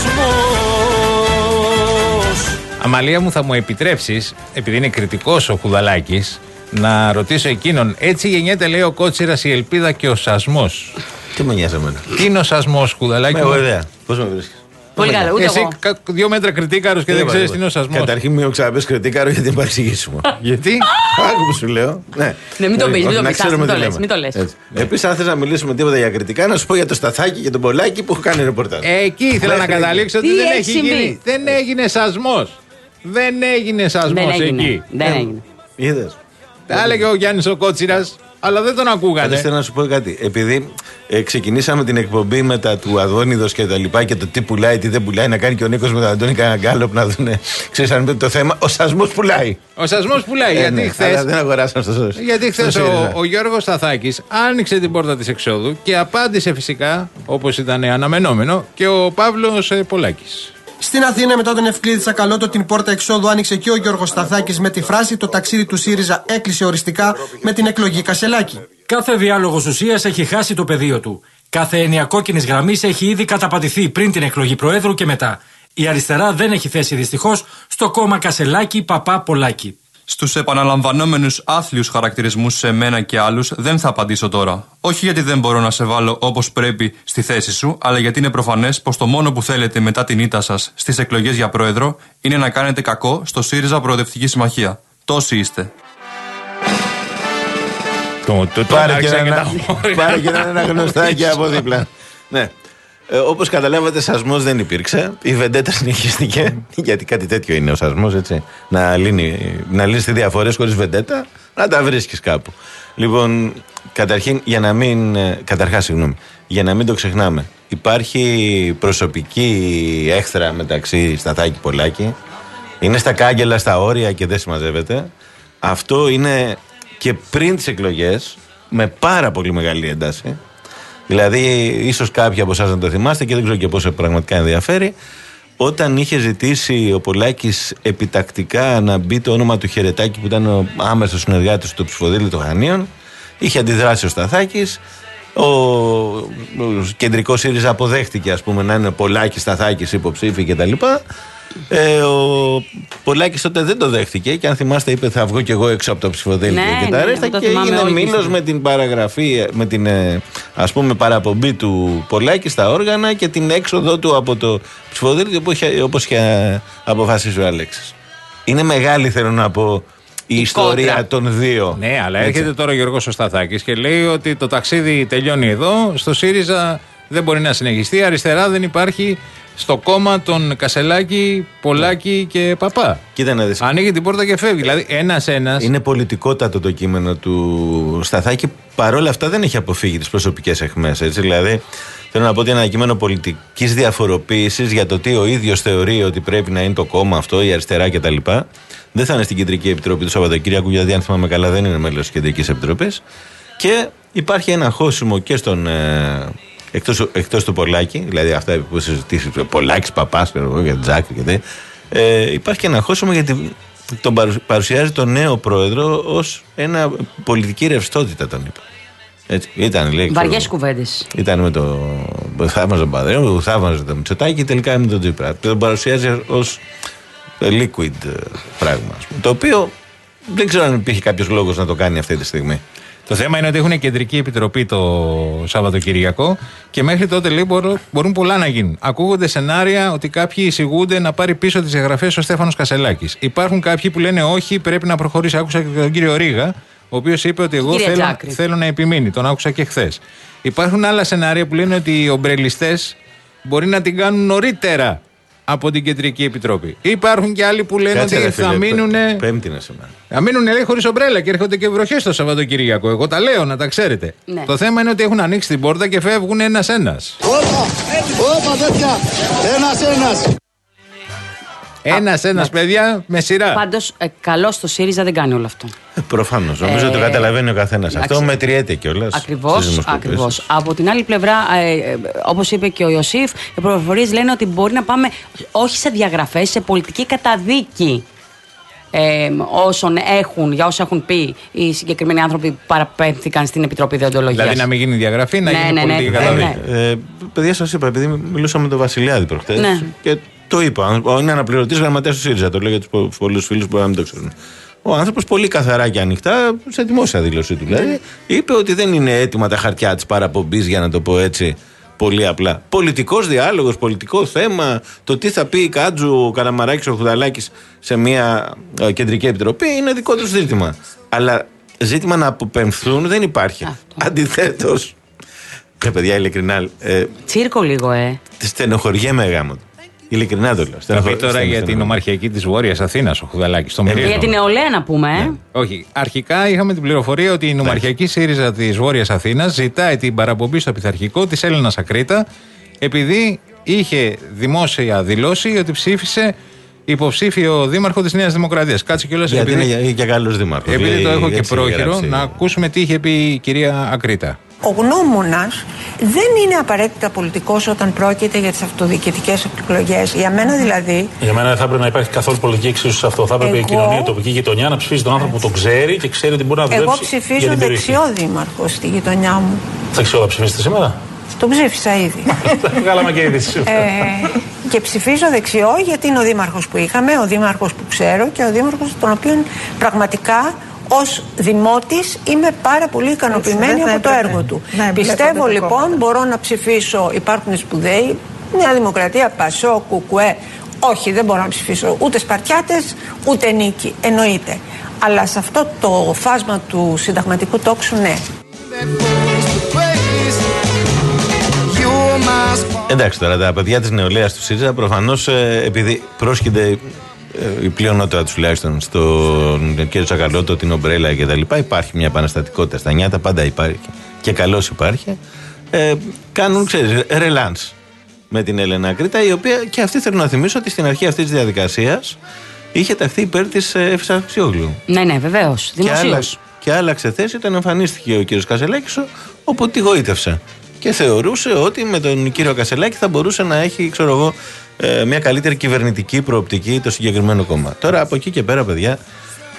σασμός. Αμαλία μου, θα μου επιτρέψεις, επειδή είναι κριτικός ο Κουδαλάκης, να ρωτήσω εκείνον. Έτσι γεννιέται, λέει ο Κότσιρας, η ελπίδα και ο σασμός. Τι με νοιάζει εμένα. Τι είναι ο σασμός, Κουδαλάκη? Με έχω ιδέα. Πώς με βρίσκεις? Πολύ καλά, ούτε εσύ εγώ. κα, δύο μέτρα κριτήκαρος και δεν, δεν ξέρεις τι είναι ο σασμός. Καταρχήν μην ξαναπες κριτήκαρο γιατί είναι παρεξηγήσιμο. Γιατί? Άκου που σου λέω. Ναι, ναι μην το πεις, μην το πεις, μην το λες, μην το λες. Επίσης αν θες να μιλήσουμε τίποτα για κριτικά, να σου πω για το Σταθάκι και τον Πολάκη που έχω κάνει ρεπορτάζ. Εκεί ήθελα να καταλήξω ότι δεν έχει γίνει. Δεν έγινε σασμός. Δεν έγινε σασμός εκεί. Δεν έγινε. Είδες. Τα έλεγε ο Γιάννης ο Κότσιρας, αλλά δεν τον ακούγανε. Θέλω να σου πω κάτι. Επειδή ε, ξεκινήσαμε την εκπομπή μετά του Αδόνιδος και τα λοιπά και το τι πουλάει, τι δεν πουλάει, να κάνει και ο Νίκος με τον Αντώνη κανένα γκάλωπ να δουν. Ξέρεις αν είναι το θέμα, ο σασμός πουλάει. Ο σασμός πουλάει. Ε, γιατί ναι, χθες. δεν αγοράσαν στο σωστό. Γιατί χθες ο, ο Γιώργος Σταθάκης άνοιξε την πόρτα της εξόδου και απάντησε φυσικά, όπως ήταν αναμενόμενο, και ο Παύλος ε, Πολάκης. Στην Αθήνα, μετά τον Ευκλήδη Τσακαλώτο, την πόρτα εξόδου άνοιξε και ο Γιώργος Σταθάκης με τη φράση: το ταξίδι του ΣΥΡΙΖΑ έκλεισε οριστικά με την εκλογή Κασελάκη. Κάθε διάλογος ουσίας έχει χάσει το πεδίο του. Κάθε έννοια κόκκινης γραμμής έχει ήδη καταπατηθεί πριν την εκλογή Προέδρου και μετά. Η αριστερά δεν έχει θέση δυστυχώς στο κόμμα Κασελάκη Παπά Πολάκη. Στους επαναλαμβανόμενους άθλιους χαρακτηρισμούς σε μένα και άλλους δεν θα απαντήσω τώρα. Όχι γιατί δεν μπορώ να σε βάλω όπως πρέπει στη θέση σου, αλλά γιατί είναι προφανές πως το μόνο που θέλετε μετά την ήττα σας στις εκλογές για πρόεδρο είναι να κάνετε κακό στο ΣΥΡΙΖΑ Προοδευτική Συμμαχία. Τόσοι είστε. Πάρε και ένα γνωστάκι από δίπλα. Ναι. Ε, όπως καταλάβατε, σασμός δεν υπήρξε. Η βεντέτα συνεχίστηκε. Γιατί κάτι τέτοιο είναι ο σασμός, έτσι. Να λύνει, να λύνεις τις διαφορές χωρίς βεντέτα, να τα βρίσκεις κάπου. Λοιπόν, καταρχήν, για να μην. Καταρχάς, συγγνώμη, για να μην το ξεχνάμε, υπάρχει προσωπική έχθρα μεταξύ Σταθάκη Πολάκη. Είναι στα κάγκελα, στα όρια και δεν συμμαζεύεται. Αυτό είναι και πριν τις εκλογές, με πάρα πολύ μεγάλη ένταση. Δηλαδή, ίσως κάποιοι από εσάς να το θυμάστε και δεν ξέρω και πόσο πραγματικά ενδιαφέρει. Όταν είχε ζητήσει ο Πολάκης επιτακτικά να μπει το όνομα του Χερετάκη, που ήταν ο άμεσος συνεργάτης του ψηφοδέλτιου των Χανίων, Είχε αντιδράσει ο Σταθάκης. Ο, ο κεντρικός ΣΥΡΙΖΑ αποδέχτηκε, ας πούμε, να είναι Πολάκης, Σταθάκης υποψήφοι κτλ. Ε, ο Πολάκης τότε δεν το δέχτηκε και αν θυμάστε είπε θα βγω κι εγώ έξω από το ψηφοδέλτιο ναι, και τα ρέστα ναι, και έγινε μήλος με την παραγραφή, με την ας πούμε παραπομπή του Πολάκη στα όργανα και την έξοδο του από το ψηφοδέλτιο όπως είχε αποφασίσει ο Αλέξης. Είναι μεγάλη, θέλω να πω, η, η ιστορία κόντρα των δύο. Ναι, αλλά έτσι. Έρχεται τώρα ο Γιώργος Σταθάκης και λέει ότι το ταξίδι τελειώνει εδώ. Στο ΣΥΡΙΖΑ δεν μπορεί να συνεχιστεί. Αριστερά δεν υπάρχει στο κόμμα των Κασελάκη, Πολάκη και Παπά. Κοίτα να δεις. Ανοίγει την πόρτα και φεύγει. Δηλαδή ένας-ένας. Είναι πολιτικότατο το κείμενο του Σταθάκη. Παρόλα αυτά δεν έχει αποφύγει τις προσωπικές αιχμές. Έτσι. Δηλαδή θέλω να πω ότι είναι ένα κείμενο πολιτικής διαφοροποίησης για το τι ο ίδιος θεωρεί ότι πρέπει να είναι το κόμμα αυτό, η αριστερά κτλ. Δεν θα είναι στην Κεντρική Επιτροπή του Σαββατοκύριακου, γιατί αν θυμάμαι καλά δεν είναι μέλος της Κεντρικής Επιτροπής. Και υπάρχει ένα χώσιμο και στον. Ε, εκτός, εκτός του Πολάκη, δηλαδή αυτά που συζητήσει, Πολάκης, Παπάς, για Τζάκη και τέτοια. Ε, υπάρχει και ένα χώσιμο γιατί τον παρουσιάζει τον νέο πρόεδρο ως ένα πολιτική ρευστότητα, τον είπε. Έτσι, ήταν, λέει, βαριές κουβέντες. Ήταν με το. Θαύμαζε τον Παδρέο, που θαύμαζε τον Μητσοτάκη και τελικά με τον Τσίπρα. Τον παρουσιάζει ως liquid πράγμα. Το οποίο δεν ξέρω αν υπήρχε κάποιος λόγος να το κάνει αυτή τη στιγμή. Το θέμα είναι ότι έχουν κεντρική επιτροπή το Σαββατοκυριακό και μέχρι τότε, λέει, μπορούν, μπορούν πολλά να γίνουν. Ακούγονται σενάρια ότι κάποιοι εισηγούνται να πάρει πίσω τις εγγραφές ο Στέφανος Κασελάκης. Υπάρχουν κάποιοι που λένε όχι, πρέπει να προχωρήσει. Άκουσα και τον κύριο Ρίγα, ο οποίος είπε ότι εγώ θέλω, θέλω να επιμείνει. Τον άκουσα και χθες. Υπάρχουν άλλα σενάρια που λένε ότι οι ομπρελιστές μπορεί να την κάνουν νωρίτερα από την Κεντρική Επιτροπή. Υπάρχουν και άλλοι που λένε Κάτσε, ότι θα μείνουν. Πέμπτη να σήμερα. Θα μείνουν, λέει, χωρίς ομπρέλα και έρχονται και βροχές το Σαββατοκυριακό. Εγώ τα λέω, να τα ξέρετε. Ναι. Το θέμα είναι ότι έχουν ανοίξει την πόρτα και φεύγουν ένας-ένας. Όπα, όπα, τέτοια. Ένας-ένας. Ένας-ένας, παιδιά, με σειρά. Πάντως, ε, καλώς το ΣΥΡΙΖΑ δεν κάνει όλο αυτό. Ε, Προφανώς. Νομίζω ε, ότι το καταλαβαίνει ο καθένας. Αυτό μετριέται κιόλας. Ακριβώς. Ακριβώς. Από την άλλη πλευρά, ε, ε, όπως είπε και ο Ιωσήφ, οι πληροφορίες λένε ότι μπορεί να πάμε όχι σε διαγραφές, σε πολιτική καταδίκη. Ε, όσων έχουν, για όσα έχουν πει οι συγκεκριμένοι άνθρωποι που παραπέμφθηκαν στην Επιτροπή Δεοντολογίας. Δηλαδή να μην γίνει διαγραφή, να ναι, γίνει ναι, πολιτική ναι, καταδίκη. ναι, ναι. Ε, παιδιά, σας είπα, επειδή μιλούσα με τον Βασιλιάδη προχτές ναι. και το είπα. Είναι αναπληρωτής γραμματέας του ΣΥΡΙΖΑ. Το λέω για τους πολλούς φίλους που μπορεί να μην το ξέρουν. Ο άνθρωπος πολύ καθαρά και ανοιχτά, σε δημόσια δήλωσή του δηλαδή, ναι. είπε ότι δεν είναι έτοιμα τα χαρτιά της παραπομπής, για να το πω έτσι. Πολύ απλά. Πολιτικός διάλογος, πολιτικό θέμα, το τι θα πει η Κάτζου, ο Καραμαράκης, ο Χουδαλάκης σε μια ε, κεντρική επιτροπή είναι δικό τους ζήτημα. Αλλά ζήτημα να αποπεμφθούν δεν υπάρχει. Αντιθέτως, ε, παιδιά, ειλικρινά. Ε, Τσίρκο λίγο, ε. Στενοχωριέμαι γάμο. Ειλικρινά το λέω. Θα πει τώρα για την ομαρχιακή της Βόρειας Αθήνας ο Χουδαλάκης. Το ε, για την νεολαία να πούμε, ε. Ναι. Όχι. Αρχικά είχαμε την πληροφορία ότι η νομαρχιακή ΣΥΡΙΖΑ της Βόρειας Αθήνας ζητάει την παραπομπή στο πειθαρχικό της Έλενας Ακρίτα, επειδή είχε δημόσια δηλώσει ότι ψήφισε υποψήφιο δήμαρχο της Νέας Δημοκρατίας. Κάτσε κιόλας. Γιατί επειδή, είναι και καλός δήμαρχος. Επειδή το έχω και πρόχειρο, να ακούσουμε τι είχε πει η κυρία Ακρίτα. Ο γνώμονας δεν είναι απαραίτητα πολιτικός όταν πρόκειται για τις αυτοδιοικητικές εκλογές. Για μένα δηλαδή. Για μένα δεν θα έπρεπε να υπάρχει καθόλου πολιτική εξίσωση σε αυτό. Θα έπρεπε εγώ, η κοινωνία, η τοπική γειτονιά να ψηφίσει τον άνθρωπο που τον ξέρει και ξέρει ότι μπορεί να δουλέψει. Εγώ ψηφίζω δεξιό δήμαρχο στη γειτονιά μου. Δεξιό θα ψηφίσετε σήμερα? Τον ψήφισα ήδη. Βγάλαμε και ήδη σήμερα. Ε, και ψηφίζω δεξιό γιατί είναι ο δήμαρχος που είχαμε, ο δήμαρχος που ξέρω και ο δήμαρχος τον οποίο πραγματικά. Ως δημότης είμαι πάρα πολύ ικανοποιημένη από το έργο του. Ναι, πιστεύω λοιπόν κόμματα. Μπορώ να ψηφίσω, υπάρχουν σπουδαίοι, Νέα Δημοκρατία, Πασό, Κουκουέ. Όχι, δεν μπορώ να ψηφίσω ούτε Σπαρτιάτες ούτε Νίκη, εννοείται. Αλλά σε αυτό το φάσμα του συνταγματικού τόξου, ναι. Εντάξει, τώρα τα παιδιά της νεολαίας του ΣΥΡΙΖΑ προφανώς ε, επειδή πρόσκειται η πλειονότητα του τουλάχιστον στον κύριο Τσακαλώτο, την ομπρέλα και τα λοιπά, υπάρχει μια επαναστατικότητα στα νιάτα, πάντα υπάρχει και καλώς υπάρχει. Ε, κάνουν, ξέρεις, ρελάνς με την Έλενα Ακρίτα, η οποία και αυτή θέλω να θυμίσω ότι στην αρχή αυτής της διαδικασίας είχε ταχθεί υπέρ της Εύης Αξιόγλου. Ναι, ναι, βεβαίως. Δημοσίως. Και άλλαξε θέση όταν εμφανίστηκε ο κύριος Κασελάκης, όπου τη γοήτευσε. Και θεωρούσε ότι με τον κύριο Κασελάκη θα μπορούσε να έχει, ξέρω εγώ, μια καλύτερη κυβερνητική προοπτική το συγκεκριμένο κόμμα. Τώρα από εκεί και πέρα, παιδιά,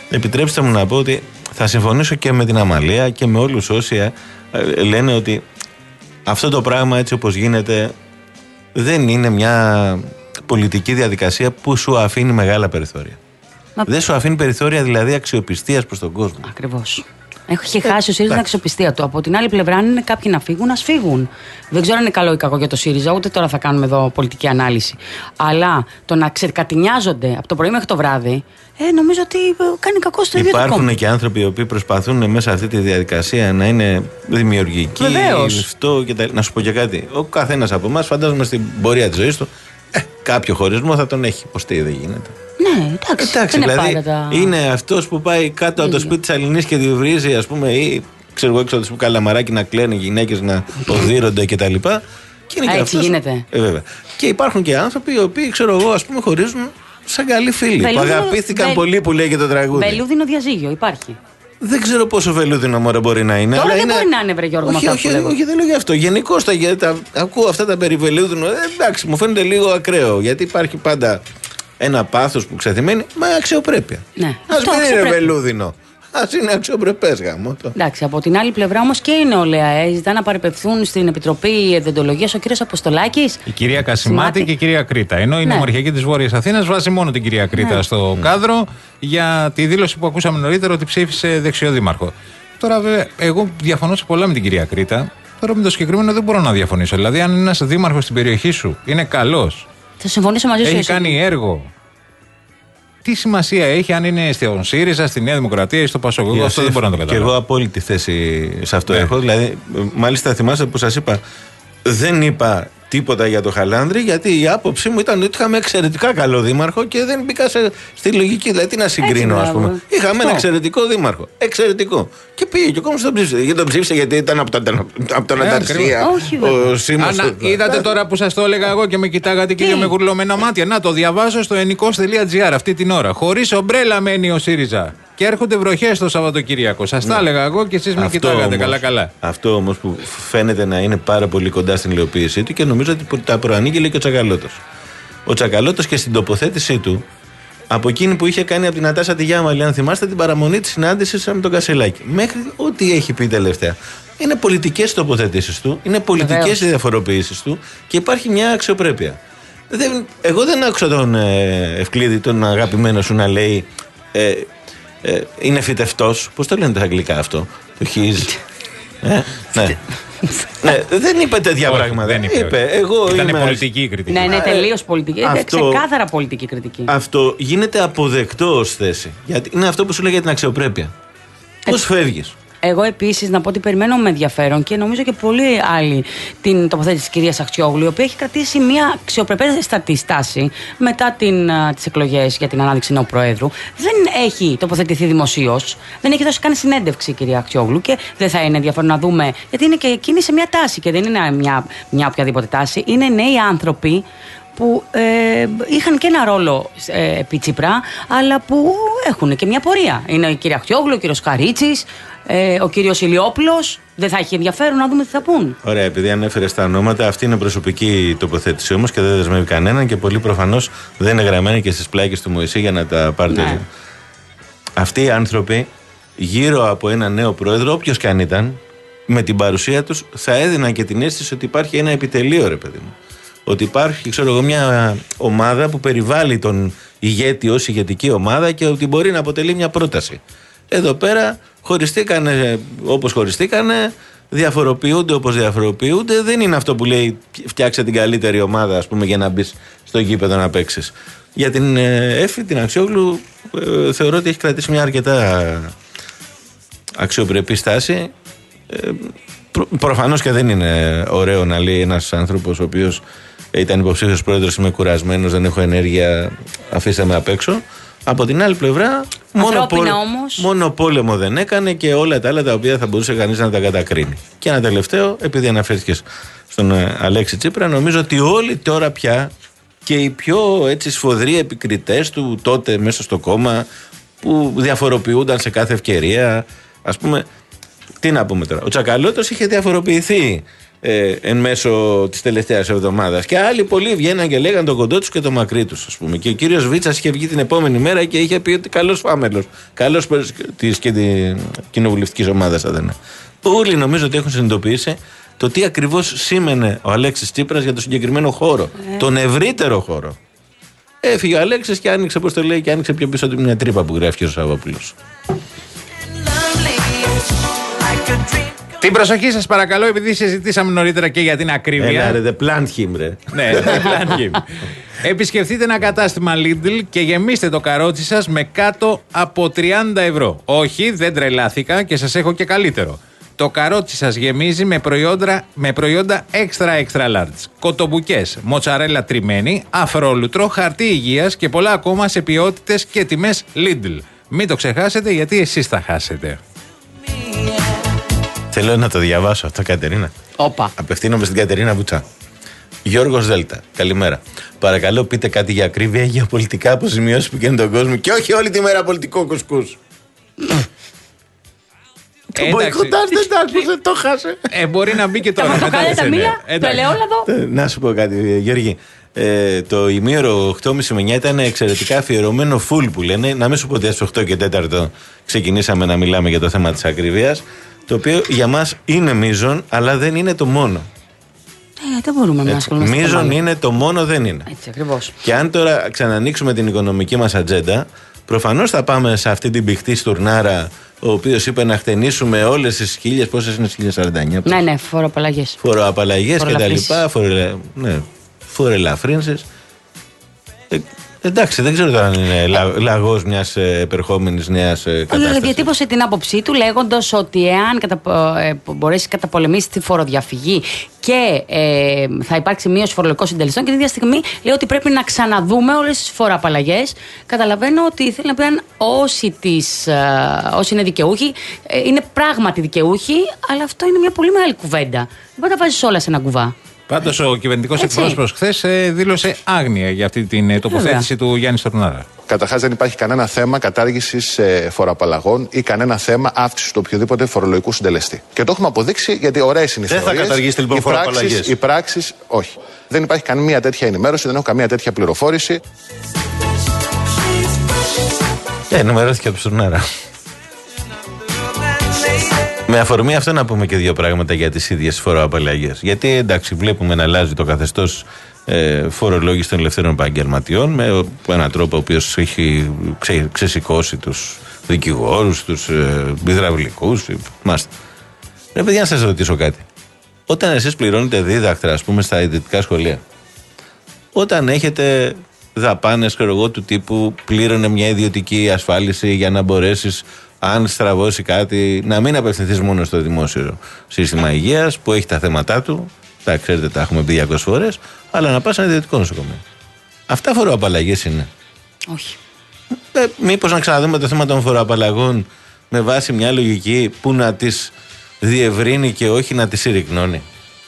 επιτρέψτε μου να πω ότι θα συμφωνήσω και με την Αμαλία και με όλους όσοι ε, ε, λένε ότι αυτό το πράγμα έτσι όπως γίνεται δεν είναι μια πολιτική διαδικασία που σου αφήνει μεγάλα περιθώρια. Μα... Δεν σου αφήνει περιθώρια δηλαδή αξιοπιστίας προς τον κόσμο. Ακριβώς. Έχει χάσει ο ΣΥΡΙΖΑ την αξιοπιστία του. Από την άλλη πλευρά, αν είναι κάποιοι να φύγουν, ας φύγουν. Δεν ξέρω αν είναι καλό ή κακό για το ΣΥΡΙΖΑ, ούτε τώρα θα κάνουμε εδώ πολιτική ανάλυση. Αλλά το να ξεκατηνιάζονται από το πρωί μέχρι το βράδυ, ε, νομίζω ότι κάνει κακό στο ίδιο το κόμμα. Υπάρχουν και άνθρωποι οι οποίοι προσπαθούν μέσα αυτή τη διαδικασία να είναι δημιουργικοί. Βεβαίως. Να σου πω και κάτι. Ο καθένας από εμάς, φαντάζομαι στην πορεία της ζωής του, ε, κάποιο χωρισμό θα τον έχει. Πως τι δεν γίνεται. Ναι, εντάξει. εντάξει δεν δηλαδή είναι, τα... είναι αυτός που πάει κάτω από το σπίτι της Αλληνής και τη βρίζει, ας πούμε, ή ξέρω εγώ έξω από το Καλαμαράκι να κλαίνουν οι γυναίκες να οδύρονται κτλ. Και είναι Α, και έτσι αυτός, γίνεται. Ε, βέβαια. Και υπάρχουν και άνθρωποι οι οποίοι, ξέρω εγώ, ας πούμε, χωρίζουν σαν καλοί φίλοι. Βελούδινο, που αγαπήθηκαν βε... πολύ που λέει και το τραγούδι. Βελούδινο διαζύγιο υπάρχει. Δεν ξέρω πόσο βελούδινο μωρέ μπορεί να είναι. Τώρα αλλά δεν είναι... μπορεί να είναι, βρε Γιώργο, όχι, όχι, όχι, όχι, δεν λέω γι' αυτό. Γενικώς τα, τα, ακούω αυτά τα περί βελούδινο. Ε, εντάξει, μου φαίνεται λίγο ακραίο. Γιατί υπάρχει πάντα ένα πάθος που ξεθυμένει με αξιοπρέπεια. Ναι, ας μην είναι βελούδινο. Ας είναι αξιοπρεπές γάμο. Εντάξει, από την άλλη πλευρά όμως και η νεολαία ε, ζητά να παρεπευθούν στην Επιτροπή Εδεντολογίας ο κύριος Αποστολάκης. Η κυρία Κασιμάτη και η κυρία Κρήτα. Ενώ η ναι. Νομαρχιακή της Βόρειας Αθήνας βάζει μόνο την κυρία Κρήτα ναι. στο ναι. κάδρο για τη δήλωση που ακούσαμε νωρίτερα ότι ψήφισε δεξιό δήμαρχο. Τώρα, βέβαια, εγώ διαφωνώ σε πολλά με την κυρία Κρήτα. Τώρα με το συγκεκριμένο δεν μπορώ να διαφωνήσω. Δηλαδή, αν ένας δήμαρχος στην περιοχή σου είναι καλός, θα συμφωνήσω μαζί σου. Έχει κάνει έργο. Τι σημασία έχει αν είναι στον ΣΥΡΙΖΑ, στη Νέα Δημοκρατία ή στο ΠΑΣΟΚ? Εγώ αυτό δεν μπορώ να το καταλάβω. Και εγώ απόλυτη θέση σε αυτό ναι. έχω. Δηλαδή, μάλιστα θυμάστε που σας είπα, δεν είπα τίποτα για το Χαλάνδρη, γιατί η άποψή μου ήταν ότι είχαμε εξαιρετικά καλό δήμαρχο και δεν μπήκα σε, στη λογική. Δηλαδή, τι να συγκρίνω, ας πούμε. Είχαμε αυτό. Ένα εξαιρετικό δήμαρχο. Εξαιρετικό. Και πήγε και ο κόμμα τον ψήφισε. Γιατί τον ψήφισε, γιατί ήταν από τον από ε, Ανταρσία. Ο Σίμος. Είδατε τώρα που σας το έλεγα εγώ και με κοιτάγατε και με γουρλωμένα μάτια. Να το διαβάζω στο ενικός τελεία τζι άρ αυτή την ώρα. Χωρίς ομπρέλα μένει ο ΣΥΡΙΖΑ. Και έρχονται βροχές το Σαββατοκύριακο. Σας ναι. τα έλεγα εγώ και εσείς με κοιτάγατε καλά-καλά. Αυτό όμως που φαίνεται να είναι πάρα πολύ κοντά στην υλοποίησή του και νομίζω ότι τα προανήγγειλε και ο Τσακαλώτος. Ο Τσακαλώτος και στην τοποθέτησή του, από εκείνη που είχε κάνει από την Νατάσα τη Γιάμαλη, αν θυμάστε, την παραμονή της συνάντησης με τον Κασελάκη, μέχρι ό,τι έχει πει τελευταία. Είναι πολιτικές τοποθετήσεις του, είναι πολιτικές διαφοροποιήσεις του και υπάρχει μια αξιοπρέπεια. Δεν, εγώ δεν άκουσα τον ε, Ευκλήδη, τον αγαπημένο σου, να λέει. Ε, Ε, είναι φυτευτός. Πώς το λένε τα αγγλικά αυτό? Το χίζ. ε, ναι. ναι, δεν είπε τέτοια πράγματα. Δεν είπε. είπε εγώ Ήταν είμαι... πολιτική κριτική. Ναι, είναι τελείως πολιτική. Είναι ξεκάθαρα πολιτική κριτική. Αυτό γίνεται αποδεκτό ως θέση. Γιατί είναι αυτό που σου λέει για την αξιοπρέπεια. Πώς φεύγεις? Εγώ επίσης να πω ότι περιμένω με ενδιαφέρον και νομίζω και πολλοί άλλοι την τοποθέτηση της κυρίας Αχτσιόγλου, η οποία έχει κρατήσει μια αξιοπρεπέστατη στάση μετά τις εκλογές για την ανάδειξη νέου Προέδρου. Δεν έχει τοποθετηθεί δημοσίως, δεν έχει δώσει καν συνέντευξη η κυρία Αχτσιόγλου και δεν θα είναι ενδιαφέρον να δούμε, γιατί είναι και εκείνη σε μια τάση και δεν είναι μια, μια οποιαδήποτε τάση. Είναι νέοι άνθρωποι που ε, είχαν και ένα ρόλο ε, επί Τσίπρα, αλλά που έχουν και μια πορεία. Είναι η κυρία Αχτσιόγλου, ο κύριος Χαρίτσης, ε, ο κύριος Ηλιόπουλος. Δεν θα έχει ενδιαφέρον να δούμε τι θα πούν. Ωραία, επειδή ανέφερες τα ονόματα, αυτή είναι προσωπική τοποθέτηση όμως και δεν δεσμεύει κανέναν και πολύ προφανώς δεν είναι γραμμένη και στις πλάκες του Μωυσή για να τα πάρετε. Ναι. Αυτοί οι άνθρωποι, γύρω από ένα νέο πρόεδρο, όποιος και αν ήταν, με την παρουσία τους θα έδιναν και την αίσθηση ότι υπάρχει ένα επιτελείο, ρε παιδί μου. Ότι υπάρχει, ξέρω εγώ, μια ομάδα που περιβάλλει τον ηγέτη ως ηγετική ομάδα και ότι μπορεί να αποτελεί μια πρόταση. Εδώ πέρα χωριστήκανε όπως χωριστήκανε, διαφοροποιούνται όπως διαφοροποιούνται. Δεν είναι αυτό που λέει φτιάξε την καλύτερη ομάδα, ας πούμε, για να μπεις στο γήπεδο να παίξεις. Για την Έφη, την Αχτσιόγλου, ε, θεωρώ ότι έχει κρατήσει μια αρκετά αξιοπρεπή στάση. Ε, προ, προφανώς και δεν είναι ωραίο να λέει ένας άνθρωπος ο οποίος ήταν υποψήφιος πρόεδρος, είμαι κουρασμένος, δεν έχω ενέργεια, αφήστε με απ' έξω. Από την άλλη πλευρά, μόνο, πόλε... μόνο πόλεμο δεν έκανε και όλα τα άλλα τα οποία θα μπορούσε κανείς να τα κατακρίνει. Και ένα τελευταίο, επειδή αναφέρθηκες στον Αλέξη Τσίπρα, νομίζω ότι όλοι τώρα πια και οι πιο έτσι σφοδροί επικριτές του τότε μέσα στο κόμμα, που διαφοροποιούνταν σε κάθε ευκαιρία, ας πούμε, τι να πούμε τώρα, ο Τσακαλώτος είχε διαφοροποιηθεί ε, εν μέσω της τελευταίας εβδομάδας. Και άλλοι πολλοί βγαίναν και λέγαν το κοντό τους και το μακρύ τους, ας πούμε. Και ο κύριος Βίτσας είχε βγει την επόμενη μέρα και είχε πει ότι καλός φάμελος. Καλός της και την κοινοβουλευτικής ομάδας θα ήταν. Όλοι νομίζω ότι έχουν συνειδητοποιήσει το τι ακριβώς σήμαινε ο Αλέξης Τσίπρας για το συγκεκριμένο χώρο. Ε. Τον ευρύτερο χώρο. Έφυγε ο Αλέξης και άνοιξε, πώς το λέει, και άνοιξε πιο πίσω του μια τρύπα που γράφει ο Σαββόπουλος. Την προσοχή σας παρακαλώ, επειδή συζητήσαμε νωρίτερα και για την ακρίβεια. Έλα ρε, the plant him ρε. Ναι, the plant him. Επισκεφτείτε ένα κατάστημα Lidl και γεμίστε το καρότσι σας με κάτω από τριάντα ευρώ. Όχι, δεν τρελάθηκα και σας έχω και καλύτερο. Το καρότσι σας γεμίζει με προϊόντα, με προϊόντα extra extra large. Κοτομπουκές, μοτσαρέλα τριμμένη, αφρόλουτρο, χαρτί υγείας και πολλά ακόμα σε ποιότητες και τιμές Lidl. Μην το ξεχάσετε γιατί εσείς θα χάσετε. Θέλω να το διαβάσω αυτό, Κατερίνα. Όπα. Απευθύνομαι στην Κατερίνα Βουτσά. Γιώργος Δέλτα, καλημέρα. Παρακαλώ πείτε κάτι για ακρίβεια, γεωπολιτικά αποζημιώσεις που καίνουν τον κόσμο και όχι όλη τη μέρα πολιτικό κουσκούς. Το μποϊκοτάζ δεν τάκουσε, το χάσε. Ε, μπορεί να μπει και τώρα. Θα το κάνετε τα μίλια, το ελαιόλαδο. Να σου πω κάτι, Γιώργη. Ε, το ημίωρο οκτώ και μισή με εννιά ήταν εξαιρετικά αφιερωμένο full που λένε. Να μην σου πω ότι στις οκτώ και τέσσερα ξεκινήσαμε να μιλάμε για το θέμα της ακρίβειας. Το οποίο για μας είναι μείζον, αλλά δεν είναι το μόνο. Ε, δεν μπορούμε να ασχολούμαστε. Μείζον είναι το μόνο, δεν είναι. Έτσι ακριβώς. Και αν τώρα ξανανοίξουμε την οικονομική μας ατζέντα, προφανώς θα πάμε σε αυτή την πηχτή στουρνάρα, ο οποίος είπε να χτενίσουμε όλες τις χίλιες, πόσες είναι, χίλιες σαράντα εννιά. Ναι, ναι, φοροαπαλλαγές. Φοροαπαλλαγές και τα λοιπά, φορελα... ναι, φορελαφρύνσεις. Ε, εντάξει, δεν ξέρω τώρα αν είναι λα, λαγός μιας ε, επερχόμενης νέας ε, κατάστασης. Διατύπωσε την άποψή του λέγοντας ότι εάν κατα, ε, μπορέσει να καταπολεμήσει τη φοροδιαφυγή και ε, θα υπάρξει μείωση φορολογικών συντελεστών, και την ίδια στιγμή λέει ότι πρέπει να ξαναδούμε όλες τις φοροαπαλλαγές. Καταλαβαίνω ότι θέλει να πει αν όσοι, τις, ε, όσοι είναι δικαιούχοι ε, είναι πράγματι δικαιούχοι, αλλά αυτό είναι μια πολύ μεγάλη κουβέντα. Δεν μπορεί να τα βάζεις όλα σε ένα κουβά. Πάντως ο κυβερνητικός εκπρόσωπος χθες ε, δήλωσε άγνοια για αυτή την ε, τοποθέτηση του Γιάννη Στουρνάρα. Καταρχάς δεν υπάρχει κανένα θέμα κατάργησης ε, φοροαπαλλαγών ή κανένα θέμα αύξησης του οποιοδήποτε φορολογικού συντελεστή. Και το έχουμε αποδείξει γιατί ωραίες είναι οι θεωρίες. Δεν θα καταργήσετε λοιπόν φοροαπαλλαγές. Οι πράξεις, όχι. Δεν υπάρχει καμία τέτοια ενημέρωση, δεν έχω καμία τέτοια πληροφόρηση. Ε, ενημερώθηκε από τον Στουρνάρα. Με αφορμή αυτό να πούμε και δύο πράγματα για τις ίδιες φοροαπαλλαγές. Γιατί εντάξει, βλέπουμε να αλλάζει το καθεστώς ε, φορολόγηση των ελευθέρων επαγγελματιών με έναν τρόπο ο οποίος έχει ξε, ξεσηκώσει τους δικηγόρους, τους ε, υδραυλικούς. Μάστε. Ρε παιδιά, να σας ρωτήσω κάτι. Όταν εσείς πληρώνετε δίδακτρα, ας πούμε, στα ιδιωτικά σχολεία, όταν έχετε δαπάνες, ξέρω εγώ, του τύπου πλήρωνε μια ιδιωτική ασφάλιση για να μπορέσεις, αν στραβώσει κάτι, να μην απευθυνθείς μόνο στο δημόσιο σύστημα υγείας που έχει τα θέματα του. Τα ξέρετε, τα έχουμε πει διακόσιες φορές, αλλά να πας σε ένα ιδιωτικό νοσοκομείο. Αυτά φοροαπαλλαγές είναι? Όχι. Ε, μήπως να ξαναδούμε το θέμα των φοροαπαλλαγών με βάση μια λογική που να τις διευρύνει και όχι να τις συρρυκνώνει.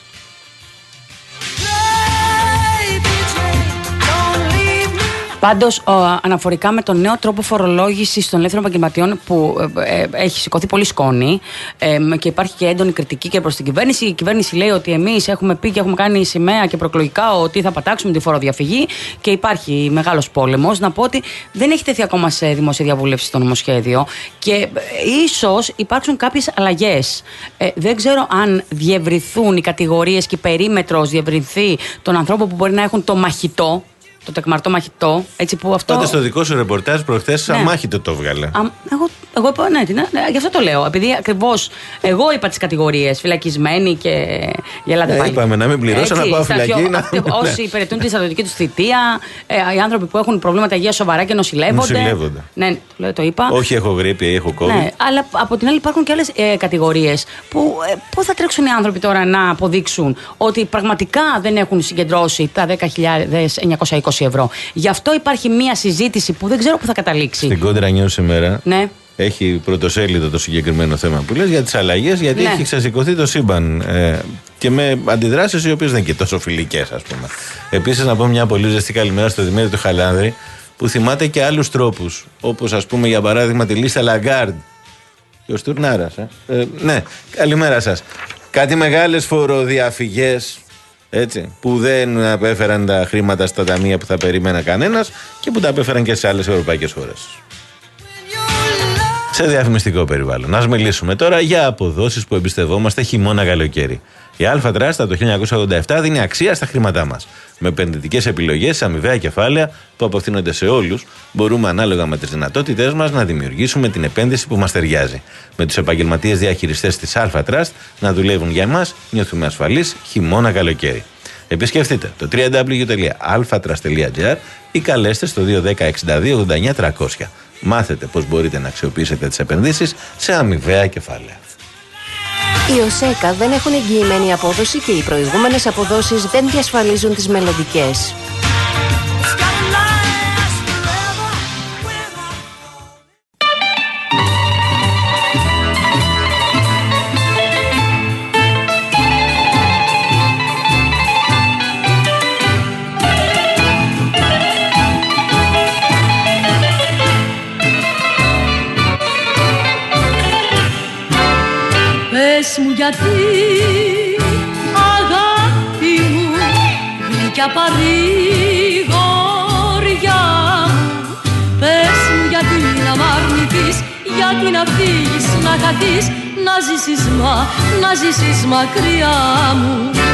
Πάντως, αναφορικά με τον νέο τρόπο φορολόγησης των ελεύθερων επαγγελματιών που ε, ε, έχει σηκωθεί πολύ σκόνη ε, και υπάρχει και έντονη κριτική και προς την κυβέρνηση. Η κυβέρνηση λέει ότι εμείς έχουμε πει και έχουμε κάνει σημαία και προεκλογικά ότι θα πατάξουμε τη φοροδιαφυγή και υπάρχει μεγάλος πόλεμος. Να πω ότι δεν έχει τεθεί ακόμα σε δημόσια διαβούλευση το νομοσχέδιο και ε, ίσως υπάρξουν κάποιες αλλαγές. Ε, δεν ξέρω αν διευρυθούν οι κατηγορίες και η περίμετρος διευρυνθεί των ανθρώπων που μπορεί να έχουν το μαχητό. Το τεκμαρτό μαχητό, έτσι που αυτό. Τότε στο δικό σου ρεπορτάζ προχθές ναι. αμάχητο το βγάλε. Α, εγώ, εγώ είπα, ναι, ναι, ναι, γι' αυτό το λέω. Επειδή ακριβώς εγώ είπα τις κατηγορίες, φυλακισμένοι και γελάτε ναι, πάλι. Είπαμε να μην πληρώσω, να πάω φυλακή. Να... Όσοι υπηρετούν τη στρατιωτική του θητεία, ε, οι άνθρωποι που έχουν προβλήματα υγείας σοβαρά και νοσηλεύονται. Νοσηλεύονται. Ναι, το, το είπα. Όχι, έχω γρήπη, έχω COVID. Ναι, αλλά από την άλλη υπάρχουν και άλλες ε, κατηγορίες που ε, πώς θα τρέξουν οι άνθρωποι τώρα να αποδείξουν ότι πραγματικά δεν έχουν συγκεντρώσει τα δέκα χιλιάδες εννιακόσια είκοσι ευρώ. Γι' αυτό υπάρχει μία συζήτηση που δεν ξέρω πού θα καταλήξει. Στην Κόντρα News σήμερα ναι. έχει πρωτοσέλιδο το συγκεκριμένο θέμα που λες για τις αλλαγές, γιατί ναι. έχει ξεσηκωθεί το σύμπαν ε, και με αντιδράσεις οι οποίες δεν είναι και τόσο φιλικές, ας πούμε. Επίσης, να πω μια πολύ ζεστή καλημέρα στο Δημήτρη του Χαλάνδρη που θυμάται και άλλους τρόπους, όπως ας πούμε για παράδειγμα τη λίστα Λαγκάρντ και ο Στουρνάρας. Ε. Ε, ναι, καλημέρα σας. Κάτι μεγάλες φοροδιαφυγές, έτσι, που δεν απέφεραν τα χρήματα στα ταμεία που θα περίμενα κανένας και που τα απέφεραν και σε άλλες ευρωπαϊκές χώρες. Σε διαφημιστικό περιβάλλον. Ας μιλήσουμε τώρα για αποδόσεις που εμπιστευόμαστε χειμώνα-καλοκαίρι. Η Αλφα Trust από το χίλια εννιακόσια ογδόντα επτά δίνει αξία στα χρήματά μας. Με επενδυτικές επιλογές, αμοιβαία κεφάλαια που αποθύνονται σε όλους, μπορούμε ανάλογα με τις δυνατότητές μας να δημιουργήσουμε την επένδυση που μας ταιριάζει. Με τους επαγγελματίες διαχειριστές της Αλφα Trust να δουλεύουν για εμάς, νιώθουμε ασφαλείς χειμώνα-καλοκαίρι. Επισκεφτείτε το double-u double-u double-u τελεία alphatrust τελεία gr ή καλέστε στο δύο ένα μηδέν εξήντα δύο ογδόντα εννιά τριακόσια. Μάθετε πώς μπορείτε να αξιοποιήσετε τις επενδύσεις σε αμοιβαία κεφάλαια. Οι ΟΣΕΚΑ δεν έχουν εγγυημένη απόδοση και οι προηγούμενες αποδόσεις δεν διασφαλίζουν τις μελλοντικές. Πες μου γιατί, αγάπη μου, γλυκιά παρηγοριά μου. Πες μου γιατί να μ' αρνηθείς, γιατί να φύγεις, να χαθείς, να ζήσεις μα, να ζήσεις μακριά μου.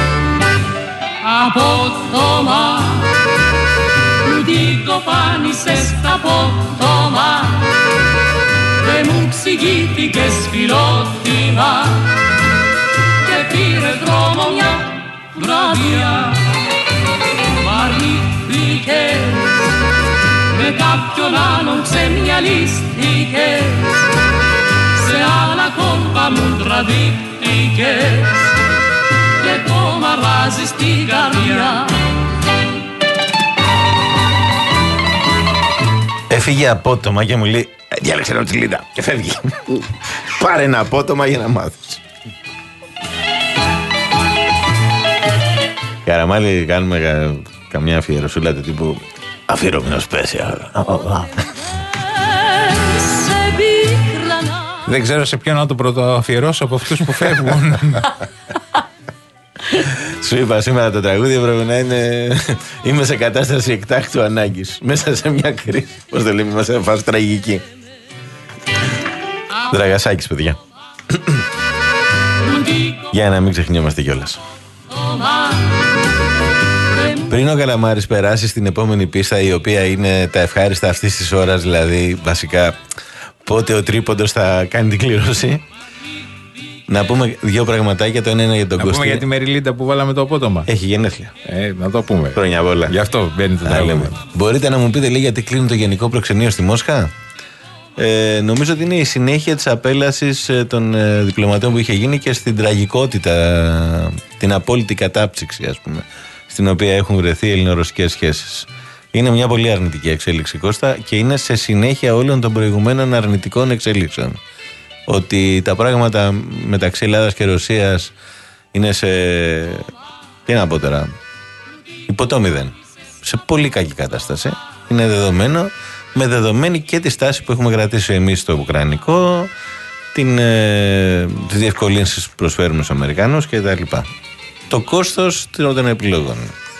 Απότομα, μου την κοπάνισες απότομα, δεν μου ξηγήθηκες φιλότιμα και πήρε δρόμο μια βραδιά. Μ' αρνηθήκες, με κάποιον άλλον ξεμυαλίστηκες, σε άλλα κόλπα μου τραβήχτηκες και το μαράζεις στην καρδιά. Έφυγε απότομα και μου λέει διάλεξε ένα τσιλίντα και φεύγει. Πάρε ένα απότομα για να μάθεις. Καραμάλι, κάνουμε κα, καμιά αφιερωσούλα του τύπου αφιερωμένο special. Δεν ξέρω σε ποιον να το πρωτοαφιερώσω από αυτούς που φεύγουν. Σου είπα σήμερα το τραγούδι πρέπει να είναι. Είμαι σε κατάσταση εκτάκτου ανάγκης. Μέσα σε μια κρίση. Πώς το λέμε, είμαστε σε φάση τραγική. Δραγασάκης, παιδιά. Για να μην ξεχνιόμαστε κιόλας. Πριν ο Καλαμάρης περάσει στην επόμενη πίστα, η οποία είναι τα ευχάριστα αυτής της ώρας, δηλαδή βασικά πότε ο τρίποντος θα κάνει την κλήρωση. Να πούμε δύο πραγματάκια. Το ένα είναι για τον Κωστή. Να πούμε για τη Μεριλίντα που βάλαμε το απότομα. Έχει γενέθλια. Ε, να το πούμε. Χρόνια πολλά. Γι' αυτό μπαίνει το τραγούδι. Μπορείτε να μου πείτε λίγο γιατί κλείνει το γενικό προξενείο στη Μόσχα. Ε, νομίζω ότι είναι η συνέχεια της απέλασης των ε, διπλωματών που είχε γίνει και στην τραγικότητα, την απόλυτη κατάψυξη, ας πούμε, στην οποία έχουν βρεθεί ελληνορωσικές σχέσεις. Είναι μια πολύ αρνητική εξέλιξη, Κώστα, και είναι σε συνέχεια όλων των προηγουμένων αρνητικών εξέλιξεων. Ότι τα πράγματα μεταξύ Ελλάδας και Ρωσίας είναι σε, τι να πω τώρα, υπό το μηδέν. Σε πολύ κακή κατάσταση. Είναι δεδομένο, με δεδομένη και τη στάση που έχουμε κρατήσει εμείς στο Ουκρανικό, την, ε, τις διευκολύνσεις που προσφέρουμε στους Αμερικανούς και τα λοιπά. Το κόστος των επιλογών.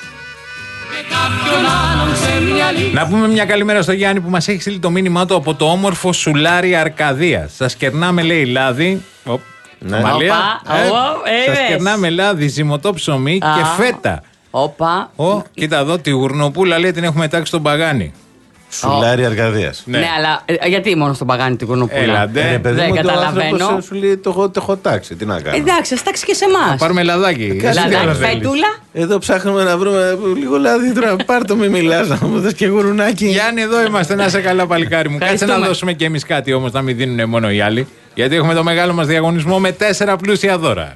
Να πούμε μια καλημέρα στο Γιάννη που μας έχει στείλει το μήνυμά του από το όμορφο Σουλάρι Αρκαδίας. Σας κερνάμε, λέει, λάδι. Οπ, ναι. Μαλία. Οπα, Ε, ο, σας κερνάμε λάδι, ζυμωτό ψωμί Α. και φέτα. Όπα. Ω, κοίτα εδώ, τη γουρνοπούλα, λέει, την έχουμε τάξει στον παγάνι. Σουλάρι Αρκαδίας. Ναι, ναι, αλλά ε, γιατί μόνο στον παγάνι την κουρνοπούλα. Έλαντε. Ε, παιδί δεν μου, καταλαβαίνω. Το άνθρωπος σου λέει το, έχω- το έχω τάξει. Τι να κάνω. Εντάξει, ας τάξει και σε εμάς. Πάρουμε λαδάκι. Λαδάκι, φέτουλα. Εδώ ψάχνουμε να βρούμε λίγο λάδι. Τώρα πάρ' το, μη μιλάς, να μου δεις και γουρουνάκι. Γιάννη, εδώ είμαστε. Να σε καλά, παλικάρι μου. Κάτσε να Ευχαριστούμε. δώσουμε κι εμείς κάτι όμως, να μην δίνουν μόνο οι άλλοι. Γιατί έχουμε το μεγάλο μας διαγωνισμό με τέσσερα πλούσια δώρα.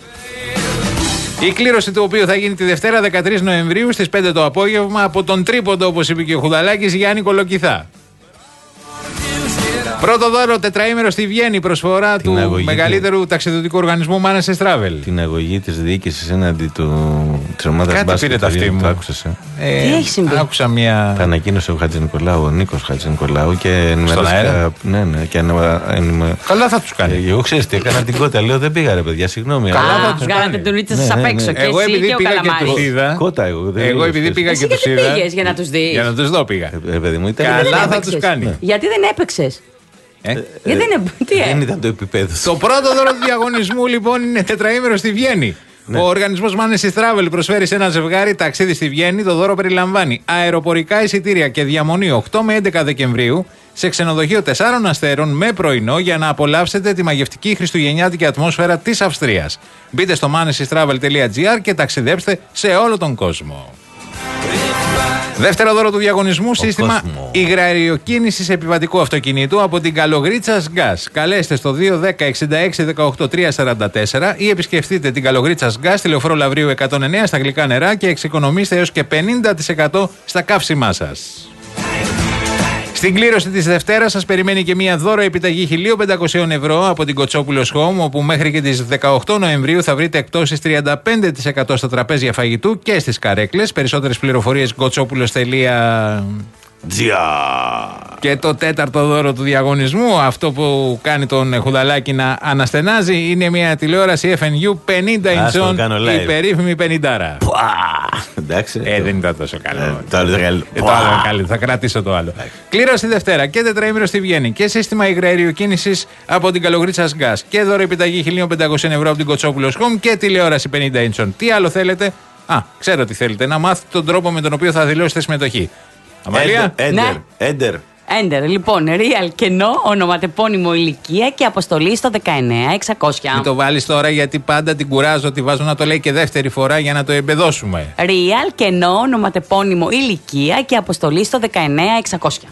Η κλήρωση του οποίου θα γίνει τη Δευτέρα δεκατρείς Νοεμβρίου στις πέντε το απόγευμα από τον τρίποντο, όπως είπε και ο Χουδαλάκης, Γιάννη Κολοκυθά. Πρώτο δώρο τετραήμερο στη Βιέννη, προσφορά την του μεγαλύτερου της... ταξιδιωτικού οργανισμού Mannes Travel. Την αγωγή της διοίκησης έναντι της ομάδας μπάσκετ. Κάτι πήρε αυτή μου. Ε, Τι έχει συμβεί? Άκουσα μια. Τα ανακοίνωσε ο Χατζηνικολάου, ο Νίκος Χατζηνικολάου και ενημερώθηκα. Ναι, ναι, και ανημα... ενημα... Καλά θα τους κάνει. Ε, εγώ ξέρεις τι έκανα την κότα, λέω δεν πήγα ρε παιδιά, συγγνώμη. Καλά θα τους κάνει. Την τουλίτσα σας απ' έξω. Εγώ επειδή πήγα και τους είδα. Κότα, εγώ. Εγώ επειδή πήγα και τους είδα. Για να τους δεις. Για να τους δω πήγα. Καλά θα τους κάνει. Γιατί δεν έπαιξες? Ε, Γιατί δεν, τι δεν ήταν το επίπεδο. Το πρώτο δώρο του διαγωνισμού λοιπόν είναι τετραήμερο στη Βιέννη. Ναι. Ο οργανισμός Mannes Travel προσφέρει σε ένα ζευγάρι ταξίδι στη Βιέννη. Το δώρο περιλαμβάνει αεροπορικά εισιτήρια και διαμονή οκτώ με έντεκα Δεκεμβρίου σε ξενοδοχείο τεσσάρων αστέρων με πρωινό για να απολαύσετε τη μαγευτική χριστουγεννιάτικη ατμόσφαιρα της Αυστρίας. Μπείτε στο mannestravel τελεία gr και ταξιδέψτε σε όλο τον κόσμο. Δεύτερο δώρο του διαγωνισμού, ο σύστημα υγραεριοκίνησης επιβατικού αυτοκινήτου από την Καλογρίτσας Gas. Καλέστε στο δύο δέκα εξήντα έξι δεκαοκτώ τριακόσια σαράντα τέσσερα ή επισκεφτείτε την Καλογρίτσας Gas στη Λεωφόρο Λαβρίου εκατόν εννέα στα γλυκά νερά και εξοικονομήστε έως και πενήντα τοις εκατό στα καύσιμά σας. Στην κλήρωση της Δευτέρας σας περιμένει και μια δώρο επιταγή χίλια πεντακόσια ευρώ από την Κοτσόπουλος Home, όπου μέχρι και τις δεκαοκτώ Νοεμβρίου θα βρείτε εκτόσεις τριάντα πέντε τοις εκατό στα τραπέζια φαγητού και στις καρέκλες. Περισσότερες πληροφορίες κοτσόπουλος τελεία gr. Και το τέταρτο δώρο του διαγωνισμού, αυτό που κάνει τον Χουδαλάκη να αναστενάζει, είναι μια τηλεόραση εφ εν γιου πενήντα ιντσών, η περίφημη πενηντάρα. Εντάξει. Ε, δεν ήταν τόσο καλό. Ε, το άλλο ήταν καλό. Ε, το άλλο καλό. Θα κρατήσω το άλλο. Κλήρωση Δευτέρα και τετραήμερο στη Βιέννη και σύστημα υγραεριοκίνησης από την Καλογρίτσας Gas και δώρο επιταγή χίλια πεντακόσια ευρώ από την Κοτσόπουλος Home και τηλεόραση πενήντα ιντσών. Τι άλλο θέλετε? Α, ξέρω τι θέλετε. Να μάθετε τον τρόπο με τον οποίο θα δηλώσετε συμμετοχή. Αμαλία. Έντερ. Έντερ, λοιπόν, real κενό, ονοματεπώνυμο, ηλικία και αποστολή στο δεκαεννέα εξακόσια. Μην το βάλεις τώρα γιατί πάντα την κουράζω, τη βάζω να το λέει και δεύτερη φορά για να το εμπεδώσουμε. Real κενό, ονοματεπώνυμο, ηλικία και αποστολή στο δεκαεννέα εξακόσια.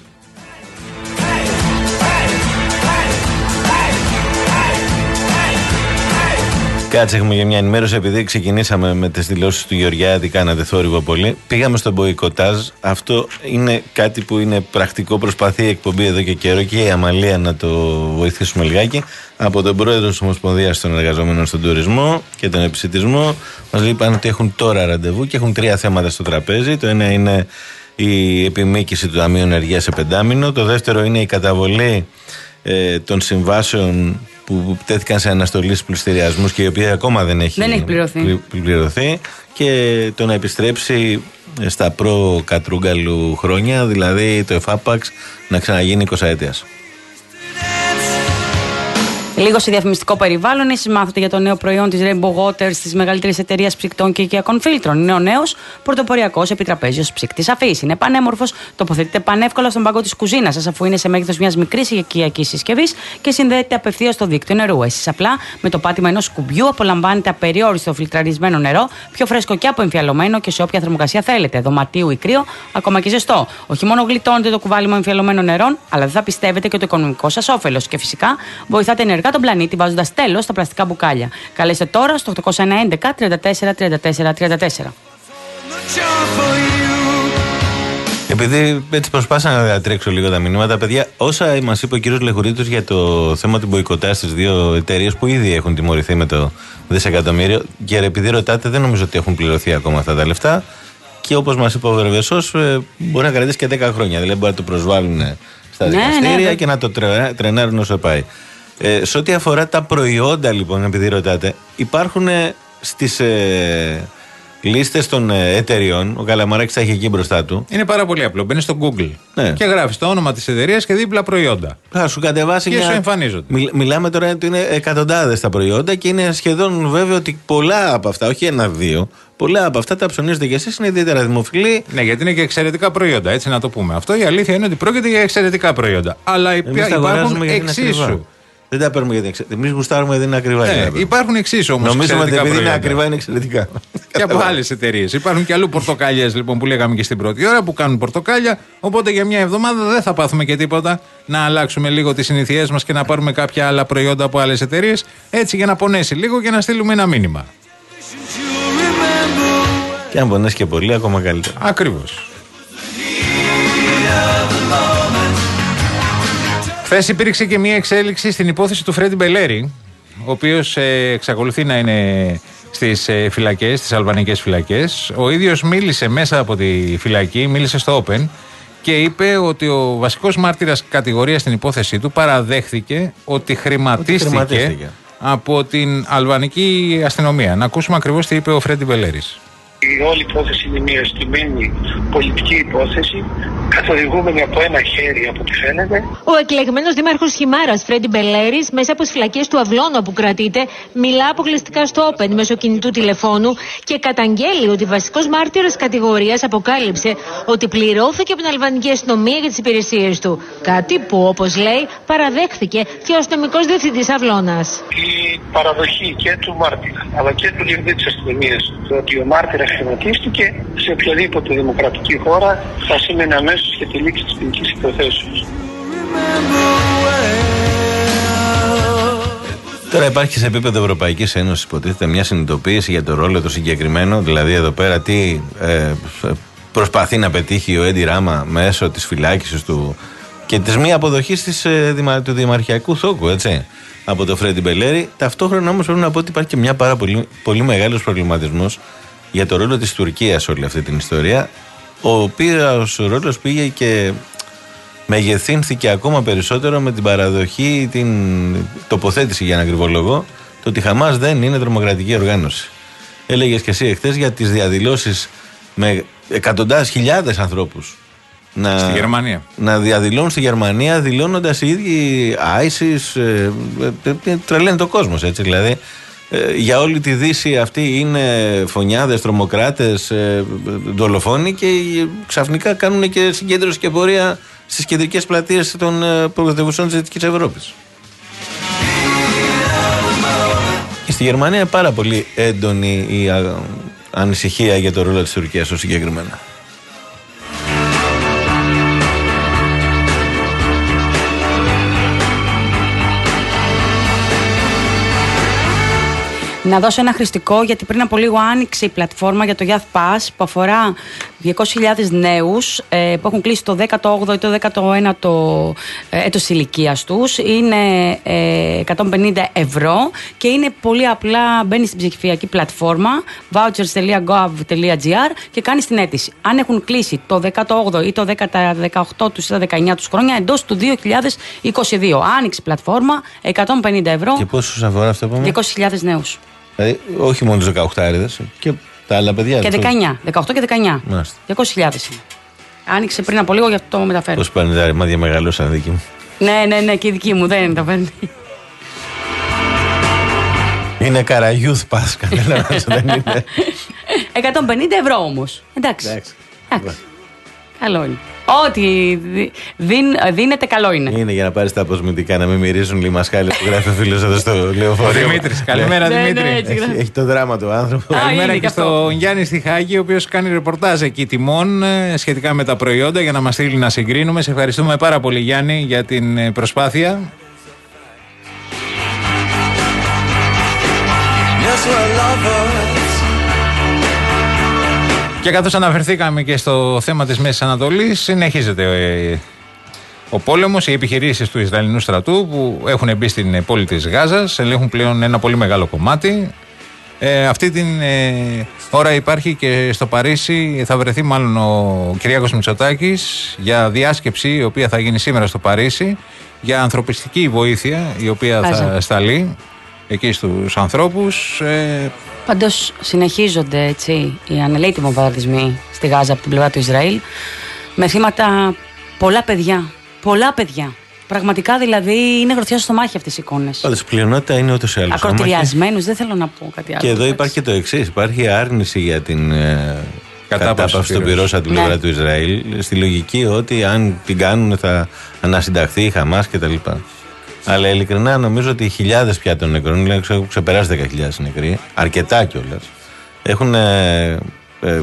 Κάτσε, έχουμε για μια ενημέρωση, επειδή ξεκινήσαμε με τις δηλώσεις του Γεωργιάδη, κάνατε θόρυβο πολύ. Πήγαμε στο μποϊκοτάζ. Αυτό είναι κάτι που είναι πρακτικό, προσπαθεί η εκπομπή εδώ και καιρό και η Αμαλία να το βοηθήσουμε λιγάκι. Από τον πρόεδρο της Ομοσπονδίας των Εργαζομένων στον Τουρισμό και τον Επισιτισμό, μας είπαν ότι έχουν τώρα ραντεβού και έχουν τρία θέματα στο τραπέζι. Το ένα είναι η επιμήκυση του Ταμείου Ενεργείας σε πεντάμινο. Το δεύτερο είναι η καταβολή ε, των συμβάσεων που τέθηκαν σε αναστολή στους πληστηριασμούς και η οποία ακόμα δεν έχει, δεν έχει πληρωθεί. πληρωθεί, και το να επιστρέψει στα προ-Κατρούγκαλου χρόνια, δηλαδή το εφάπαξ να ξαναγίνει εικοσαετίας. Λίγο σε διαφημιστικό περιβάλλον, εσείς μάθετε για το νέο προϊόν της Rainbow Waters, της μεγαλύτερης εταιρείας ψυκτών και οικιακών φίλτρων. Είναι ο νέος πρωτοποριακός επιτραπέζιος ψυκτής αφής. Είναι πανέμορφος, τοποθετείται πανεύκολα στον πάγκο της κουζίνας σας, αφού είναι σε μέγεθος μιας μικρής οικιακής συσκευής και συνδέεται απευθείας στο δίκτυο νερού. Εσείς απλά με το πάτημα ενός κουμπιού απολαμβάνετε απεριόριστο φιλτραρισμένο νερό, πιο φρέσκο και αποεμφιαλωμένο και σε όποια θερμοκρασία θέλετε, δωματίου ή κρύο, ακόμα και ζεστό. Όχι μόνο γλιτώνετε το κουβάλιμα εμφιαλωμένων νερών, αλλά δεν θα πιστεύετε και το οικονομικό σας όφελος. Και φυσικά βοηθάτε ενεργά τον πλανήτη βάζοντας τέλος στα πλαστικά μπουκάλια. Καλέστε τώρα στο οκτώ ένα ένα τριάντα τέσσερα τριάντα τέσσερα τριάντα τέσσερα. Επειδή έτσι προσπάθησα να διατρέξω λίγο τα μηνύματα, παιδιά, όσα μας είπε ο κύριος Λεχουρίτος για το θέμα του μποϊκοτάζ στις δύο εταιρείες που ήδη έχουν τιμωρηθεί με το δισεκατομμύριο, και επειδή ρωτάτε, δεν νομίζω ότι έχουν πληρωθεί ακόμα αυτά τα λεφτά. Και όπως μας είπε ο Βερβεσός, μπορεί να κρατήσει και δέκα χρόνια. Δηλαδή μπορεί να το προσβάλλουν στα δικαστήρια, ναι, ναι, και να το τρενάρουν όσο πάει. Ε, σε ό,τι αφορά τα προϊόντα, λοιπόν, επειδή ρωτάτε, υπάρχουν στις ε, λίστες των ε, εταιριών, ο Καλαμαράκης τα έχει εκεί μπροστά του. Είναι πάρα πολύ απλό. Μπαίνεις στο Google, ναι, και γράφεις το όνομα της εταιρείας και δίπλα προϊόντα. Θα σου κατεβάσει και μια... σου εμφανίζονται. Μιλ, μιλάμε τώρα ότι είναι εκατοντάδες τα προϊόντα και είναι σχεδόν βέβαιο ότι πολλά από αυτά, όχι ένα-δύο, πολλά από αυτά τα ψωνίζετε και εσείς, είναι ιδιαίτερα δημοφιλή. Ναι, γιατί είναι και εξαιρετικά προϊόντα, έτσι να το πούμε. Αυτό η αλήθεια είναι ότι πρόκειται για εξαιρετικά προϊόντα. Αλλά υπάρχουν εξίσου. Δεν τα παίρνουμε γιατί είναι. Εμείς γουστάρουμε γιατί είναι ακριβά. Ναι, υπάρχουν εξίσου όμως. Νομίζουμε ότι επειδή είναι ακριβά είναι εξαιρετικά. Και από άλλες εταιρείες. Υπάρχουν και αλλού πορτοκάλιες, λοιπόν, που λέγαμε και στην πρώτη ώρα, που κάνουν πορτοκάλια. Οπότε για μια εβδομάδα δεν θα πάθουμε και τίποτα. Να αλλάξουμε λίγο τις συνήθειές μας και να πάρουμε κάποια άλλα προϊόντα από άλλες εταιρείες. Έτσι, για να πονέσει λίγο και να στείλουμε ένα μήνυμα. Και αν πονέσει και πολύ, ακόμα καλύτερα. Ακριβώς. Χθες υπήρξε και μια εξέλιξη στην υπόθεση του Φρέντι Μπελέρη, ο οποίος ε, εξακολουθεί να είναι στις ε, φυλακές, στις αλβανικές φυλακές. Ο ίδιος μίλησε μέσα από τη φυλακή, μίλησε στο Open και είπε ότι ο βασικός μάρτυρας κατηγορίας στην υπόθεσή του παραδέχθηκε ότι χρηματίστηκε, ότι χρηματίστηκε από την αλβανική αστυνομία. Να ακούσουμε ακριβώς τι είπε ο Φρέντι Μπελέρης. Η όλη υπόθεση είναι μια στημένη πολιτική υπόθεση, καθοδηγούμενη από ένα χέρι, από ό,τι φαίνεται. Ο εκλεγμένος δήμαρχος Χιμάρας, Φρέντι Μπελέρης, μέσα από τις φυλακές του Αυλώνα που κρατείται, μιλά αποκλειστικά στο Open μέσω κινητού τηλεφώνου και καταγγέλει ότι βασικός μάρτυρας κατηγορίας αποκάλυψε ότι πληρώθηκε από την αλβανική αστυνομία για τις υπηρεσίες του. Κάτι που, όπως λέει, παραδέχθηκε και ο αστυνομικός διευθυντής Αυλώνας. Η παραδοχή και του μάρτυρα, αλλά και του διευθυντή της αστυνομίας, ότι ο μάρτυρας χρηματίστηκε σε οποιαδήποτε δημοκρατική χώρα, θα σημαίνει αμέσως και τη λήξη της ποινικής υποθέσεως. Τώρα υπάρχει σε επίπεδο Ευρωπαϊκής Ένωσης, υποτίθεται, μια συνειδητοποίηση για το ρόλο το συγκεκριμένο. Δηλαδή, εδώ πέρα τι ε, προσπαθεί να πετύχει ο Έντι Ράμα μέσω της φυλάκισης του και της μη αποδοχής της, ε, διμα, του δημαρχιακού θόκου, έτσι, από το Φρέντι Μπελέρη. Ταυτόχρονα όμως πρέπει να πω ότι υπάρχει και μια πάρα πολύ, πολύ μεγάλος προβληματισμός για το ρόλο της Τουρκίας σε όλη αυτή την ιστορία, ο οποίος ρόλος πήγε και μεγεθύνθηκε ακόμα περισσότερο με την παραδοχή, την τοποθέτηση, για να ακριβολογώ, το ότι η Χαμάς δεν είναι τρομοκρατική οργάνωση. Έλεγες και εσύ εχθές για τις διαδηλώσεις με εκατοντάδες χιλιάδες ανθρώπους να, στη Γερμανία. να διαδηλώνουν στη Γερμανία, δηλώνοντας οι ίδιοι ISIS, ε, ε, ε, τρελαίνει το κόσμος, έτσι, δηλαδή. Ε, για όλη τη Δύση αυτοί είναι φωνιάδες, τρομοκράτες, ε, δολοφόνοι και ε, ξαφνικά κάνουν και συγκέντρωση και πορεία στις κεντρικές πλατείες των ε, πρωτεύουσών της Δυτικής Ευρώπης. Και στη Γερμανία είναι πάρα πολύ έντονη η α, ανησυχία για το ρόλο της Τουρκίας ως συγκεκριμένα. Να δώσω ένα χρηστικό, γιατί πριν από λίγο άνοιξε η πλατφόρμα για το Youth Pass που αφορά διακόσιες χιλιάδες νέους ε, που έχουν κλείσει το δέκατο όγδοο ή το δέκατο ένατο ε, έτος της ηλικίας τους. Είναι ε, εκατόν πενήντα ευρώ και είναι πολύ απλά. Μπαίνεις στην ψηφιακή πλατφόρμα vouchers τελεία gov τελεία gr και κάνεις την αίτηση. Αν έχουν κλείσει το δέκατο όγδοο ή το δεκαοκτώ τους ή τα δεκαεννιά τους χρόνια εντός του δύο χιλιάδες είκοσι δύο. Άνοιξε η πλατφόρμα, εκατόν πενήντα ευρώ. Και πόσους αφορά αυτό που είπαμε? διακόσιες χιλιάδες νέους. Δηλαδή, όχι μόνο τους δεκαοκτάριδες και τα άλλα παιδιά. Και δεκαεννιά, δεκαοκτώ και δεκαεννιά. διακόσιες χιλιάδες. Άνοιξε πριν από λίγο, για αυτό το μεταφέρω. Πώς πάνε τα ρημάδια μεγαλώσαν, δική μου. Ναι, ναι, ναι, και η δική μου δεν τα παίρνει. Είναι καραγιούθ πας, κανένα δεν είναι. εκατόν πενήντα ευρώ όμως. Εντάξει. Εντάξει. Εντάξει. Καλό είναι. Ό,τι δίν, δίνεται, καλό είναι. Είναι για να πάρεις τα αποσμητικά, να μην μυρίζουν λιμασχάλες που γράφει ο φίλος εδώ στο λεωφορείο. Ο Δημήτρης. Καλημέρα, ναι, Δημήτρη. Ναι, ναι, έχει, έχει το δράμα του άνθρωπο. Καλημέρα και στον Γιάννη στη Χάγη, ο οποίος κάνει ρεπορτάζ εκεί τιμών σχετικά με τα προϊόντα για να μας στείλει να συγκρίνουμε. Σε ευχαριστούμε πάρα πολύ, Γιάννη, για την προσπάθεια. Και καθώς αναφερθήκαμε και στο θέμα της Μέσης Ανατολής, συνεχίζεται ε, ο πόλεμος, οι επιχειρήσεις του Ισραηλινού στρατού που έχουν μπει στην πόλη της Γάζας, ελέγχουν πλέον ένα πολύ μεγάλο κομμάτι. Ε, αυτή την ε, ώρα υπάρχει και στο Παρίσι, θα βρεθεί μάλλον ο Κυριάκος Μητσοτάκης για διάσκεψη η οποία θα γίνει σήμερα στο Παρίσι για ανθρωπιστική βοήθεια η οποία Άζα. θα σταλεί εκεί στους ανθρώπους. Ε, Πάντως συνεχίζονται, έτσι, οι ανελαίτοι βομβαρδισμοί στη Γάζα από την πλευρά του Ισραήλ με θύματα πολλά παιδιά. Πολλά παιδιά. Πραγματικά δηλαδή είναι γροθιά στο μάχη αυτές οι εικόνες. Πάντως η πλειονότητα είναι ούτως ή άλλως. Ακροτηριασμένους, δεν θέλω να πω κάτι άλλο. Και εδώ υπάρχει και το εξής. Υπάρχει άρνηση για την ε, κατάπαυση των πυρός από την πλευρά ναι. του Ισραήλ. Στη λογική ότι αν την κάνουν θα ανασυνταχθεί η Χαμάς κτλ. Αλλά ειλικρινά νομίζω ότι οι χιλιάδες πια των νεκρών, έχουν ξεπεράσει δέκα χιλιάδες νεκροί, αρκετά κιόλας, έχουν. Ε, ε,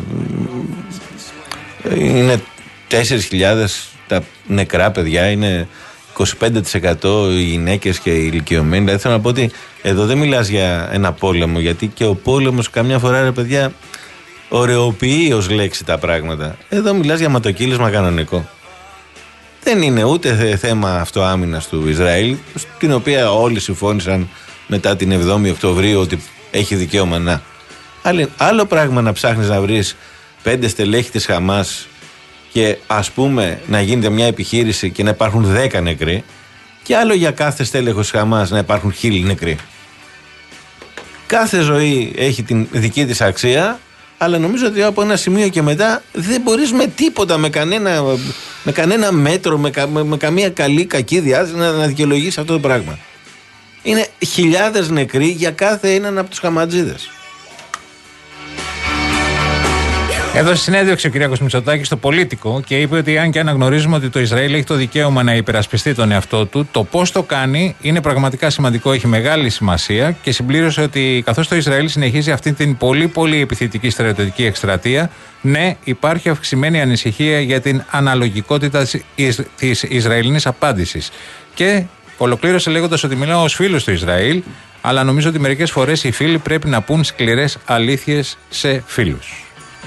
είναι τέσσερις χιλιάδες τα νεκρά παιδιά, είναι είκοσι πέντε τοις εκατό οι γυναίκες και οι ηλικιωμένοι. Δηλαδή θέλω να πω ότι εδώ δεν μιλάς για ένα πόλεμο, γιατί και ο πόλεμος καμιά φορά, ρε παιδιά, ωρεοποιεί ως λέξη τα πράγματα. Εδώ μιλάς για ματοκύλισμα κανονικό. δεν είναι ούτε θέμα αυτοάμυνας του Ισραήλ, την οποία όλοι συμφώνησαν μετά την εβδόμη Οκτωβρίου ότι έχει δικαίωμα να. Άλλο πράγμα να ψάχνεις να βρεις πέντε στελέχη της Χαμάς και ας πούμε να γίνεται μια επιχείρηση και να υπάρχουν δέκα νεκροί, και άλλο για κάθε στέλεχος της Χαμάς να υπάρχουν χίλιοι νεκροί. Κάθε ζωή έχει την δική της αξία, αλλά νομίζω ότι από ένα σημείο και μετά δεν μπορείς με τίποτα, με κανένα, με κανένα μέτρο, με, κα, με, με καμία καλή κακή διάθεση να, να δικαιολογήσεις αυτό το πράγμα. Είναι χιλιάδες νεκροί για κάθε έναν από τους χαματζίδες. Έδωσε συνέντευξη ο κ. Μητσοτάκης στο Πολίτικο και είπε ότι αν και αναγνωρίζουμε ότι το Ισραήλ έχει το δικαίωμα να υπερασπιστεί τον εαυτό του, το πώς το κάνει είναι πραγματικά σημαντικό, έχει μεγάλη σημασία, και συμπλήρωσε ότι καθώς το Ισραήλ συνεχίζει αυτή την πολύ πολύ επιθετική στρατιωτική εκστρατεία, ναι, υπάρχει αυξημένη ανησυχία για την αναλογικότητα της Ισραηλινής απάντησης. Και ολοκλήρωσε λέγοντας ότι μιλάω ως φίλος του Ισραήλ, αλλά νομίζω ότι μερικές φορές οι φίλοι πρέπει να πούν σκληρές αλήθειες σε φίλους.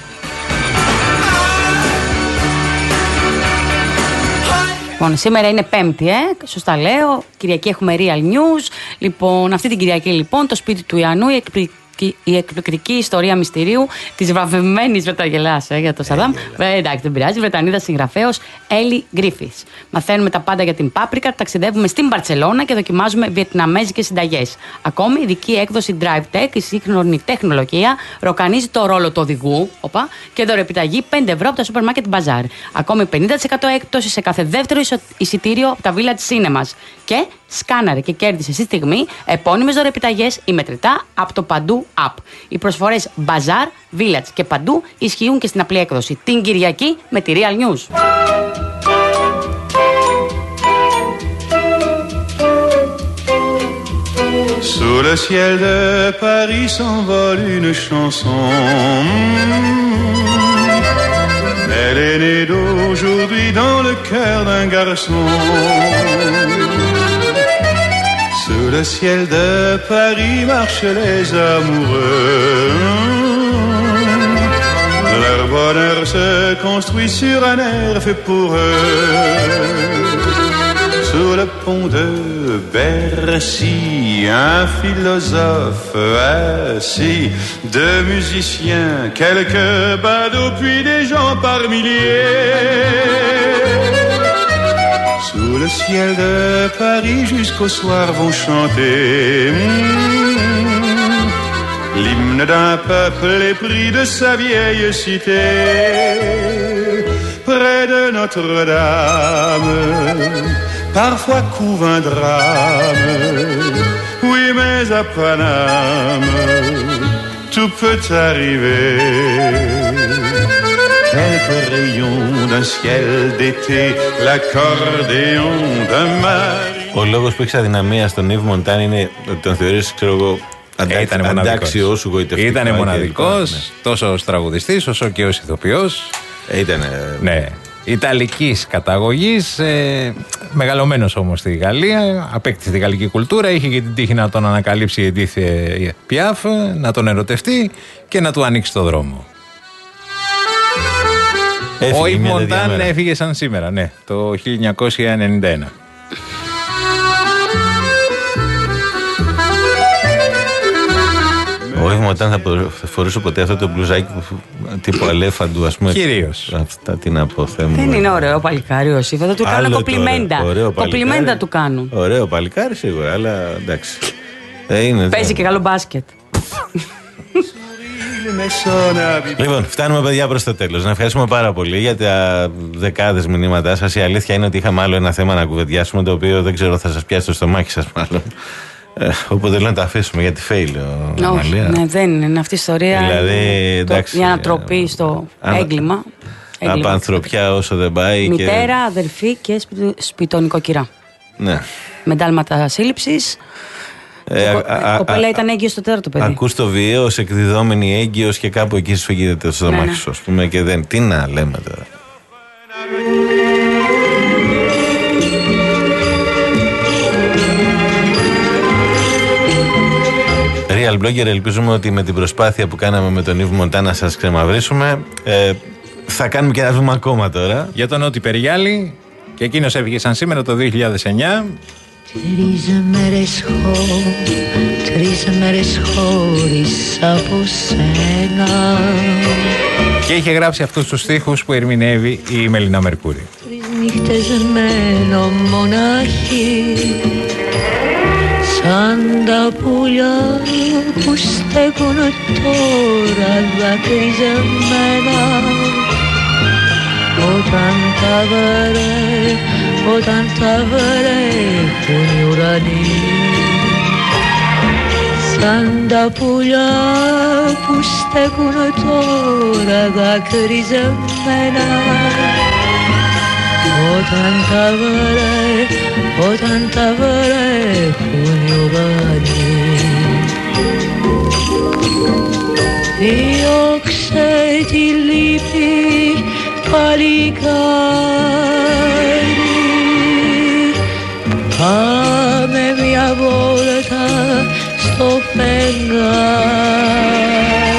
Λοιπόν, σήμερα είναι Πέμπτη, ε, σωστά λέω. Κυριακή έχουμε Real News. Λοιπόν, αυτή την Κυριακή, λοιπόν, το σπίτι του Ιαννού, η, η εκπληκτική ιστορία μυστηρίου της βραβευμένης Βρεταγελάς ε, για το Σαντάμ. Ε, εντάξει, δεν πειράζει. Βρετανίδα συγγραφέως Έλλη Γκρίφιθς. Μαθαίνουμε τα πάντα για την πάπρικα, ταξιδεύουμε στην Μπαρτσελώνα και δοκιμάζουμε βιετναμέζικες συνταγές. Ακόμη, η ειδική έκδοση Drive Tech, η σύγχρονη τεχνολογία, ροκανίζει το ρόλο του οδηγού οπα, και δωρεπιταγή πέντε ευρώ από τα σούπερ μάρκετ Μπαζάρ. Ακόμη πενήντα τοις εκατό έκπτωση σε κάθε δεύτερο εισιτήριο από τα Village Cinemas. Και σκάναρε και κέρδισε στη στιγμή επώνυμες δωρεπιταγές ή μετρητά από το Παντού App. Οι προσφορές Bazaar, Village και Παντού ισχύουν και στην απλή έκδοση την Κυριακή με τη Real News. Sous le ciel de Paris s'envole une chanson. Elle est née d'aujourd'hui dans le cœur d'un garçon. Sous le ciel de Paris marchent les amoureux. Leur bonheur se construit sur un air fait pour eux. Sous le pont de Bercy, un philosophe assis, deux musiciens, quelques badauds, puis des gens par milliers. Sous le ciel de Paris jusqu'au soir vont chanter mmh, l'hymne d'un peuple épris de sa vieille cité. Près de Notre-Dame, parfois couve un drame. Oui, mais à Paname, tout peut arriver. Quelques rayons d'un ciel d'été, l'accordéon d'un mari. Ο λόγος που έχεις αδυναμία στον Ιβ Μοντάν είναι ότι τον θεωρείς, ξέρω εγώ, αντάξιο σου γοητευτικό. Ήτανε μοναδικός, ναι, τόσο ως τραγουδιστής όσο και ως ηθοποιός. Ήτανε. Ναι. Ιταλικής καταγωγής, ε, μεγαλωμένος όμως στη Γαλλία, απέκτησε τη γαλλική κουλτούρα, είχε και την τύχη να τον ανακαλύψει η Edith Piaf, να τον ερωτευτεί και να του ανοίξει το δρόμο. Έφυγε, ο Ιβ Μοντάν έφυγε σαν σήμερα, ναι, το χίλια εννιακόσια ενενήντα ένα. Ο Ιβ Μοντάν θα φορούσε ποτέ αυτό το μπλουζάκι τύπου αλέφαντου, ας πούμε. Κυρίως. Αυτά τι να πω, θέμα. Δεν είναι ωραίο παλικάρι ο Σίβα, του κάνουν κοπλιμέντα. Κοπλιμέντα του κάνουν. Ωραίο παλικάρι σίγουρα, αλλά εντάξει. Είναι, παίζει και καλό μπάσκετ. Λοιπόν, φτάνουμε παιδιά προς το τέλος. Να ευχαριστούμε πάρα πολύ για τα δεκάδες μηνύματά σας. Η αλήθεια είναι ότι είχαμε άλλο ένα θέμα να κουβεντιάσουμε, το οποίο δεν ξέρω, θα σας πιάσει το στομάχι σας μάλλον. Ε, οπότε θέλω να τα αφήσουμε γιατί φέιλε ο Όχι, ναι, δεν είναι αυτή η ιστορία. Δηλαδή, εντάξει, η ανατροπή στο α, έγκλημα. Από ανθρωπιά όσο δεν πάει. Μητέρα, και... αδερφή και σπιτονικοκυρά. Ναι. Με εντάλματα σύλληψης. Ε, η κοπέλα ήταν έγκυος στο τέταρτο παιδί. Ακούς το βιαίος, εκδιδόμενη έγκυος και κάπου εκεί σφυγγίζεται το στομάχι ναι, ναι. σου, ας πούμε, και δεν. Τι να λέμε τώρα. Real Blogger, ελπίζουμε ότι με την προσπάθεια που κάναμε με τον Ιβ Μοντάν να σας ξεμαυρίσουμε, ε, θα κάνουμε και ένα βήμα ακόμα τώρα. Για τον Νότι Περιάλη, Και εκείνος έφυγε σαν σήμερα το δύο χιλιάδες εννιά. Τρεις μέρες χω, τρεις μέρες χωρίς από σένα. Και είχε γράψει αυτούς τους στίχους που ερμηνεύει η Μελίνα Μερκούρη. Τρεις νύχτες μένω μονάχη, σαν τα πουλιά που στέκουν τώρα δακρυζεμένα. Όταν τα βρε, όταν τα βρέχουν οι ουρανοί, σαν τα πουλιά που στέκουν τώρα δακρυζεμένα. Όταν τα βρε, όταν τα βρέχουν οι ουρανοί. Διώξε τη λύπη παλικάρι, πάμε μια βόλτα στο φεγγάρι.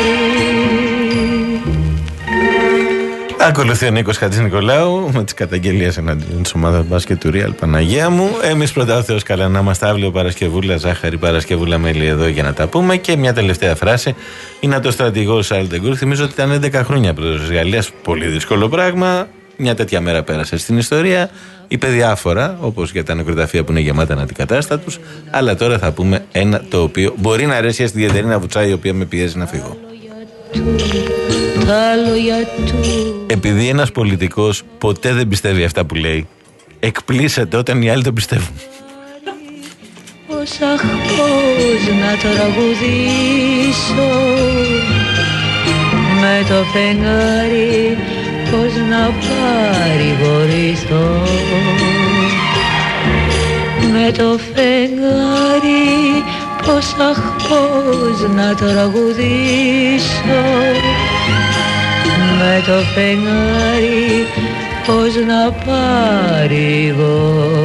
Ακολουθεί ο Νίκος Χατζηνικολάου με τις καταγγελίες εναντίον της ομάδας μπάσκετ του Real. Παναγία μου. Εμείς πρώτα ο Θεός καλά να είμαστε, αύριο Παρασκευούλα, ζάχαρη Παρασκευούλα μέλι εδώ για να τα πούμε. Και μια τελευταία φράση είναι το στρατηγό Σάλτεγκουρ. Θυμίζω ότι ήταν έντεκα χρόνια πρόεδρος της Γαλλίας. Πολύ δύσκολο πράγμα. Μια τέτοια μέρα πέρασε στην ιστορία. Είπε διάφορα, όπως για τα νεκροταφεία που είναι γεμάτα αναντικατάστατους. Αλλά τώρα θα πούμε ένα το οποίο μπορεί να αρέσει στην Κατερίνα Βουτσάη, η οποία με πιέζει να φύγω. Επειδή ένας πολιτικός ποτέ δεν πιστεύει αυτά που λέει, εκπλήσεται όταν οι άλλοι το πιστεύουν. Πώς αχ, πώς να τραγουδήσω με το φεγγάρι, πώς να παρηγορηθώ με το φεγγάρι, πώς αχ, πώς να τραγουδήσω με το φεγγάρι, πώς να παρηγορηθώ.